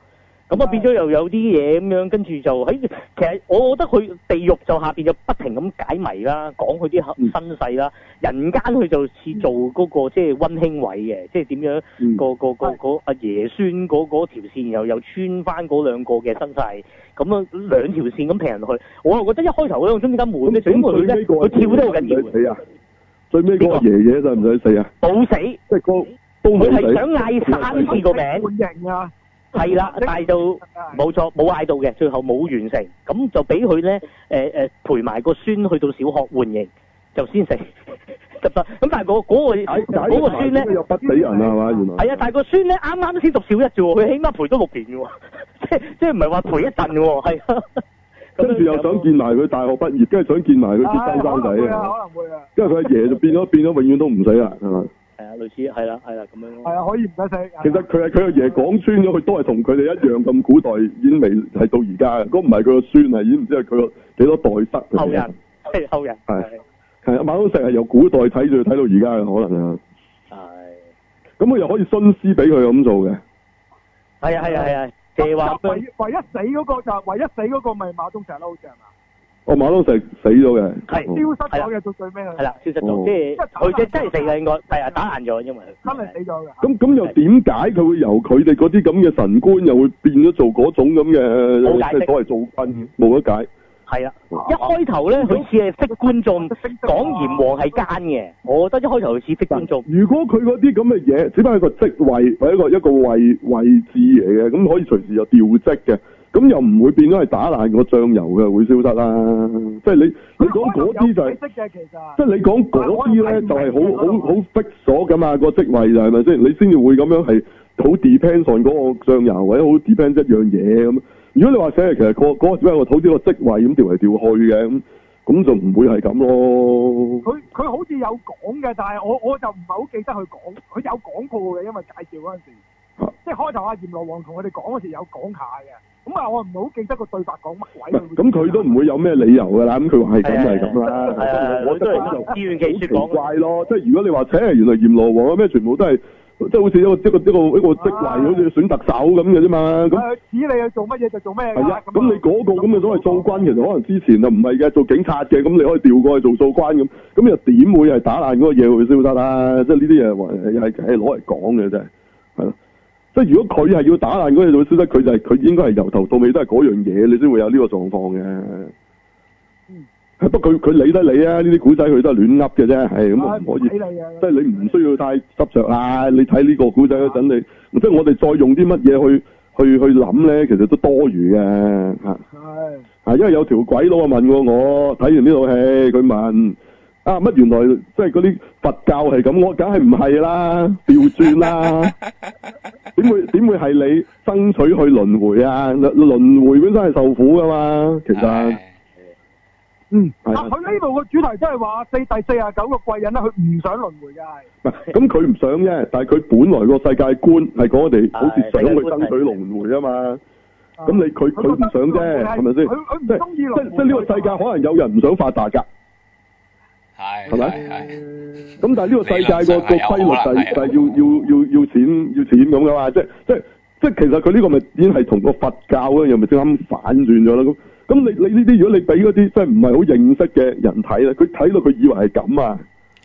咁啊變咗又有啲嘢咁樣，跟住就喺其實我覺得佢地獄就下邊就不停咁解謎啦，講佢啲身世啦，人間佢就似做嗰個即係溫馨位嘅，即係點樣個阿爺孫嗰條線又穿翻嗰兩個嘅身世，咁樣兩條線咁平人去，我又覺得一開頭嗰兩鐘點解悶咧？整佢咧，佢跳得好緊要。 死啊！最尾嗰個爺爺使唔使死啊？ 冇死， 即係佢係想嗌3次個名。係啦，但係就冇錯冇嗌到嘅，最後冇完成，咁就俾佢咧陪埋個孫去到小學換刑，就先死得得。咁但係嗰個孫咧又不死人啊嘛，原來係啊，但係個孫咧啱啱先讀小一啫喎，佢起碼陪咗6年嘅喎，即係唔係話陪一陣嘅喎，係啊。 跟住又想見埋佢大學畢業，跟住想見埋佢啲親生仔啊，可能會啊，因為佢阿爺就變咗永遠都唔死啦，係嘛？ 係啊，類似係啦咁樣。 係啊，可以唔使死。 其實佢阿爺講穿咗，佢都係同佢哋一樣咁古代，已經未係到而家嘅。如果唔係佢個孫啊，已經唔知係佢個幾多代室。 後人係後人。係馬東石係由古代睇到而家嘅可能啊。係。咁佢又可以徇私俾佢咁做嘅。 係啊。就話唯一死嗰個咪馬東石咯，好似係嘛？ 馬東石死咗嘅， 係消失咗嘅，到最尾係啦，消失咗，即係佢真係死嘅，應該係啊，打爛咗，因為真係死咗嘅。 咁又點解佢會由佢哋嗰啲咁嘅神官又會變咗做嗰種咁嘅即係所謂做軍？冇得解。係啊， 一開頭咧，佢似係識觀眾，講閻王係奸嘅。我覺得一開頭佢似識觀眾。 如果佢嗰啲咁嘅嘢，只不過係個職位或者一個位置嚟嘅，咁可以隨時又調職嘅。咁又唔會變咗係打爛個醬油嘅，會消失啦。即係你講嗰啲就係，即係你講嗰啲咧就係好 fix 咗噶嘛，個職位就係咪先？你先至會咁樣係好 depend on 嗰個醬油，或者好 depend 一樣嘢咁。如果你話寫其實嗰個只係好似個職位咁調嚟調去嘅咁就唔會係咁咯。 佢好似有講嘅，但係我就唔係好記得佢講，佢有講過嘅，因為介紹嗰陣時，即係開頭阿閻羅王同我哋講嗰時有講下嘅。咁啊，我唔係好記得個對白講乜鬼。 咁佢都唔會有咩理由㗎啦。咁佢話係咁就係咁啦。 我覺得咁就自圓其說講。 奇怪咯，即係如果你話原來閻羅王咩全部都係即係好似一個職位，好似選特首咁嘅啫嘛。咁指你去做乜嘢就做咩。係啊。 咁你嗰個咁嘅所謂掃軍，其實可能之前就唔係嘅，做警察嘅，咁你可以調過去做掃軍咁。咁又點會係打爛嗰個嘢會消失啦？即係呢啲嘢又係攞嚟講嘅啫，係咯。即係如果佢係要打爛嗰嘢就會消失，佢應該係由頭到尾都係嗰樣嘢，你先會有呢個狀況嘅。不過佢理得你啊！呢啲古仔佢都係亂噏嘅啫，係咁唔可以。即係你唔需要太執着啊！你睇呢個古仔嗰陣，你即係我哋再用啲乜嘢去諗咧，其實都多餘嘅嚇。係。因為有條鬼佬問過我，睇完呢套戲，佢問乜原來即係嗰啲佛教係咁，我梗係唔係啦，調轉啦。點會係你爭取去輪迴啊？輪迴本身係受苦噶嘛，其實。 佢呢度個主題真係話第49個貴人咧，佢唔想輪迴嘅係。 咁佢唔想啫，但係佢本來個世界觀係講我哋好似想去爭取輪迴啊嘛。咁佢唔想啫，係咪先？ 佢唔中意輪迴。 即係呢個世界可能有人唔想發達㗎。係咪？咁但係呢個世界個規律就係要錢咁噶嘛？即係其實佢呢個咪已經係同個佛教咧，又咪啱反轉咗啦咁你呢啲如果你俾嗰啲即係唔係好認識嘅人睇咧，佢睇到佢以為係咁啊。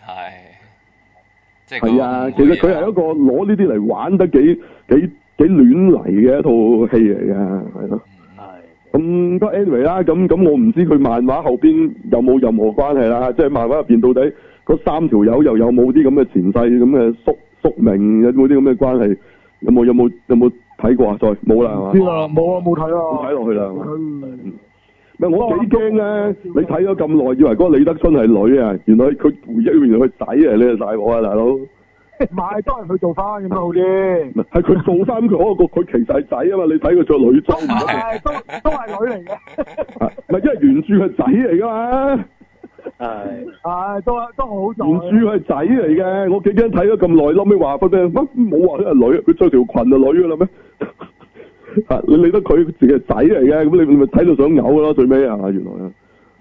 係啊，其實佢係一個攞呢啲嚟玩得幾亂嚟嘅一套戲嚟㗎，係咯。咁個 anyway 啦，咁我唔知佢漫畫後邊有冇任何關係啦，即係漫畫入邊到底嗰3條友又有冇啲咁嘅前世咁嘅宿命，有冇啲咁嘅關係？有冇睇過啊？再冇啦係嘛？ 知啦，冇啊，冇睇啊， 冇睇落去啦。唔係我幾驚咧！你睇咗咁耐，以為嗰個李德春係女啊，原來佢回憶原來佢仔啊！你係大鑊啊，大佬！ 唔係，都係佢做翻咁樣好啲。 係佢做翻佢其實係仔啊嘛！你睇佢着女裝， 都係女嚟嘅。 唔係因為原著係仔嚟噶嘛？ 係都好在。 原著係仔嚟嘅，我幾驚睇咗咁耐，後尾話俾你乜冇話佢係女，佢着條裙就女噶啦咩？你理得佢自己係仔嚟嘅，咁你咪睇到想嘔咯，最尾啊，原來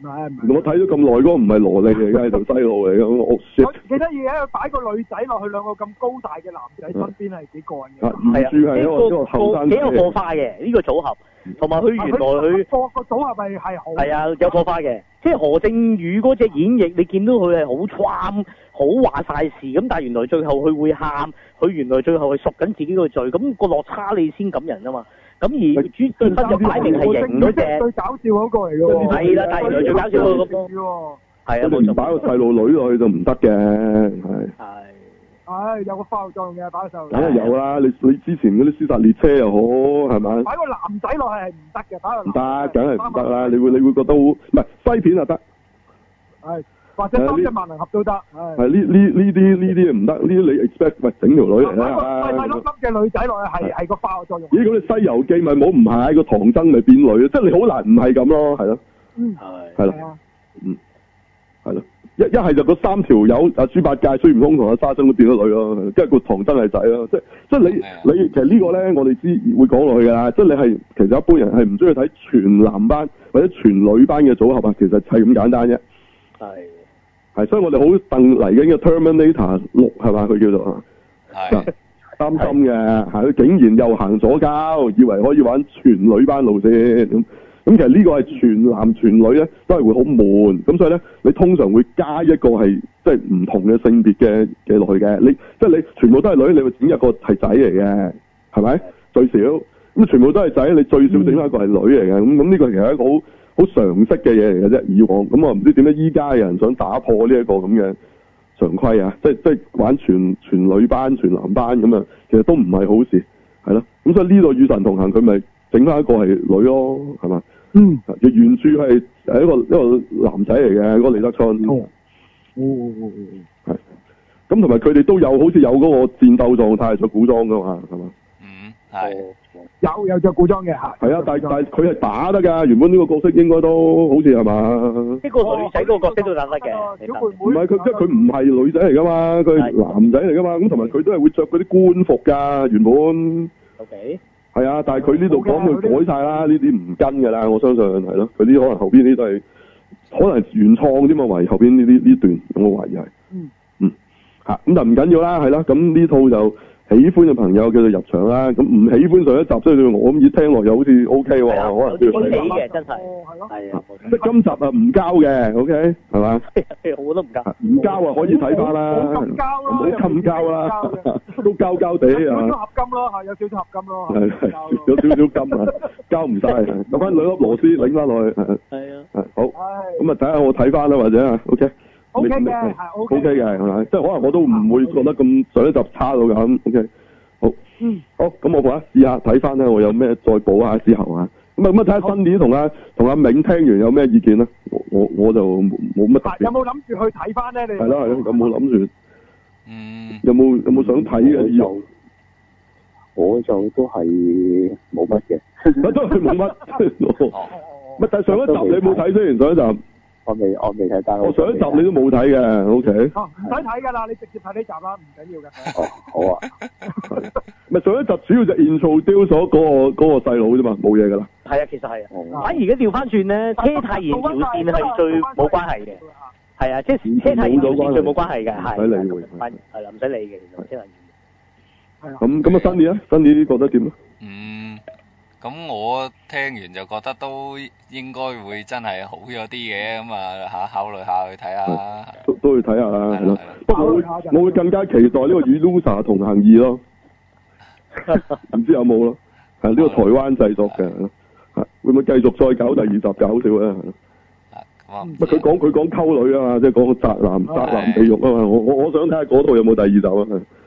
我睇咗咁耐嗰個唔係蘿莉嚟嘅，係條西路嚟嘅，我 shit。 記得要擺個女仔落去兩個咁高大嘅男仔身邊係幾過癮嘅。 係啊， 呢個後生幾有火花嘅呢個組合，同埋佢原來佢個組合係好。 係啊，有火花嘅，即係何正宇嗰隻演繹，你見到佢係好 charm，好話晒事咁，但係原來最後佢會喊，佢原來最後係贖緊自己個罪，咁個落差你先感人啊嘛。咁而朱建斌就擺明係型嗰隻， 最搞笑嗰個嚟嘅喎。 係啦，但係原來最搞笑嗰個咁。係啊， 冇錯。擺個細路女落去就唔得嘅，係。 係有個化學作用嘅，擺個細路女。 梗係有啦，你之前嗰啲屍殺列車又好，係咪？ 擺個男仔落去係唔得嘅，擺個唔得，梗係唔得啦！你會覺得好，唔係西片就得。 係。或者三隻萬能俠都得， 係呢啲唔得，呢啲你 expect 喂整條女嚟啦， 細粒嘅女仔落去係個化學作用。 咦？咁你《西遊記》咪冇唔係個唐僧咪變女，即係你好難唔係咁咯，係咯。係咯。係咯。一係就嗰三條友啊，豬八戒、孫悟空同阿沙僧都變咗女咯，跟住個唐僧係仔咯，即係你其實呢個咧，我哋知會講落去㗎啦，即係你係其實一般人係唔中意睇全男班或者全女班嘅組合啊，其實係咁簡單啫。係，所以我哋好戥嚟緊嘅 Terminator 6係嘛？佢叫做擔心嘅，佢竟然又行左膠，以為可以玩全女班路線咁其實呢個係全男全女咧，都係會好悶。咁所以咧，你通常會加一個係即係唔同嘅性別嘅落去嘅。你即係你全部都係女，你會整一個係仔嚟嘅，係咪？最少咁全部都係仔，你最少整一個係女嚟嘅。咁呢個其實係一個好常識嘅嘢嚟嘅啫。以往咁我唔知點解依家有人想打破呢一個咁嘅常規啊！即係玩全女班、全男班咁啊，其實都唔係好事，係咯。咁所以呢個與神同行，佢咪整翻一個係女咯，係嘛？原著係一個男仔嚟嘅，嗰個李德春。係。咁同埋佢哋都有好似有嗰個戰鬥狀態，着古裝噶嘛，係嘛？ 係。 有着古裝嘅嚇。 係啊，但係佢係打得㗎。原本呢個角色應該都好似係嘛？ 呢個女仔嗰個角色都打得嘅。 唔係佢，即係佢唔係女仔嚟㗎嘛，佢係男仔嚟㗎嘛。咁同埋佢都係會着嗰啲官服㗎，原本。OK。係啊，但係佢呢度講佢改晒啦，呢啲唔跟㗎啦，我相信係咯。佢啲可能後邊呢啲都係可能係原創添嘛，懷疑後邊呢段我懷疑係。咁但唔緊要啦，係啦。咁呢套就喜歡嘅朋友叫做入場啦。咁唔喜歡上一集，即係我咁聽落又好似 O K 喎，可能都要睇嘅，真係。係啊。 即係今集啊唔交嘅 ，O K 係嘛？ 我都唔交。 唔交啊，可以睇翻啦。唔交啦。唔好咁交啦。都交地啊。有少少合金咯，係有少少合金咯。係有少少金啊，交唔晒，有翻兩粒螺絲擰翻落去。係啊。好。咁啊，睇下我睇翻啦，或者啊 ，O K。O K 嘅，係 O K 嘅，係咪？即係可能我都唔會覺得咁上一集差到咁。O K，好，好，咁我試下睇翻咧，我有咩再補下之後啊。咁睇下新年同阿銘聽完有咩意見啦。我就冇乜特別。 有冇諗住去睇翻咧？你係啦，有冇諗住？有冇想睇嘅意欲？ 我就都係冇乜嘅。 都係冇乜。但係上一集你冇睇先，上一集。 我未睇，但我上一集你都冇睇嘅 ，O K。 唔使睇㗎啦，你直接睇呢集啦，唔緊要嘅。 哦，好啊。 咪上一集主要就 introduce 咗嗰個細佬啫嘛，冇嘢㗎啦。 係啊，其實係啊。反而而家調翻轉咧，車太賢條線係最冇關係嘅。係啊，即係車太賢條線最冇關係嘅，係。 唔使理會。 係啦，唔使理嘅，其實車太賢。係啊。 咁啊，新年咧，新年覺得點咧？ 咁我聽完就覺得都應該會真係好咗啲嘅，咁啊考慮下去睇下。 都去睇下啦，係咯。不過我會更加期待呢個與 Loser 同行2咯，唔知有冇咯？係呢個台灣製作嘅，會唔會繼續再搞第2集搞笑咧？佢講溝女啊嘛，即係講個宅男地獄啊嘛，我想睇下嗰套有冇第2集啊。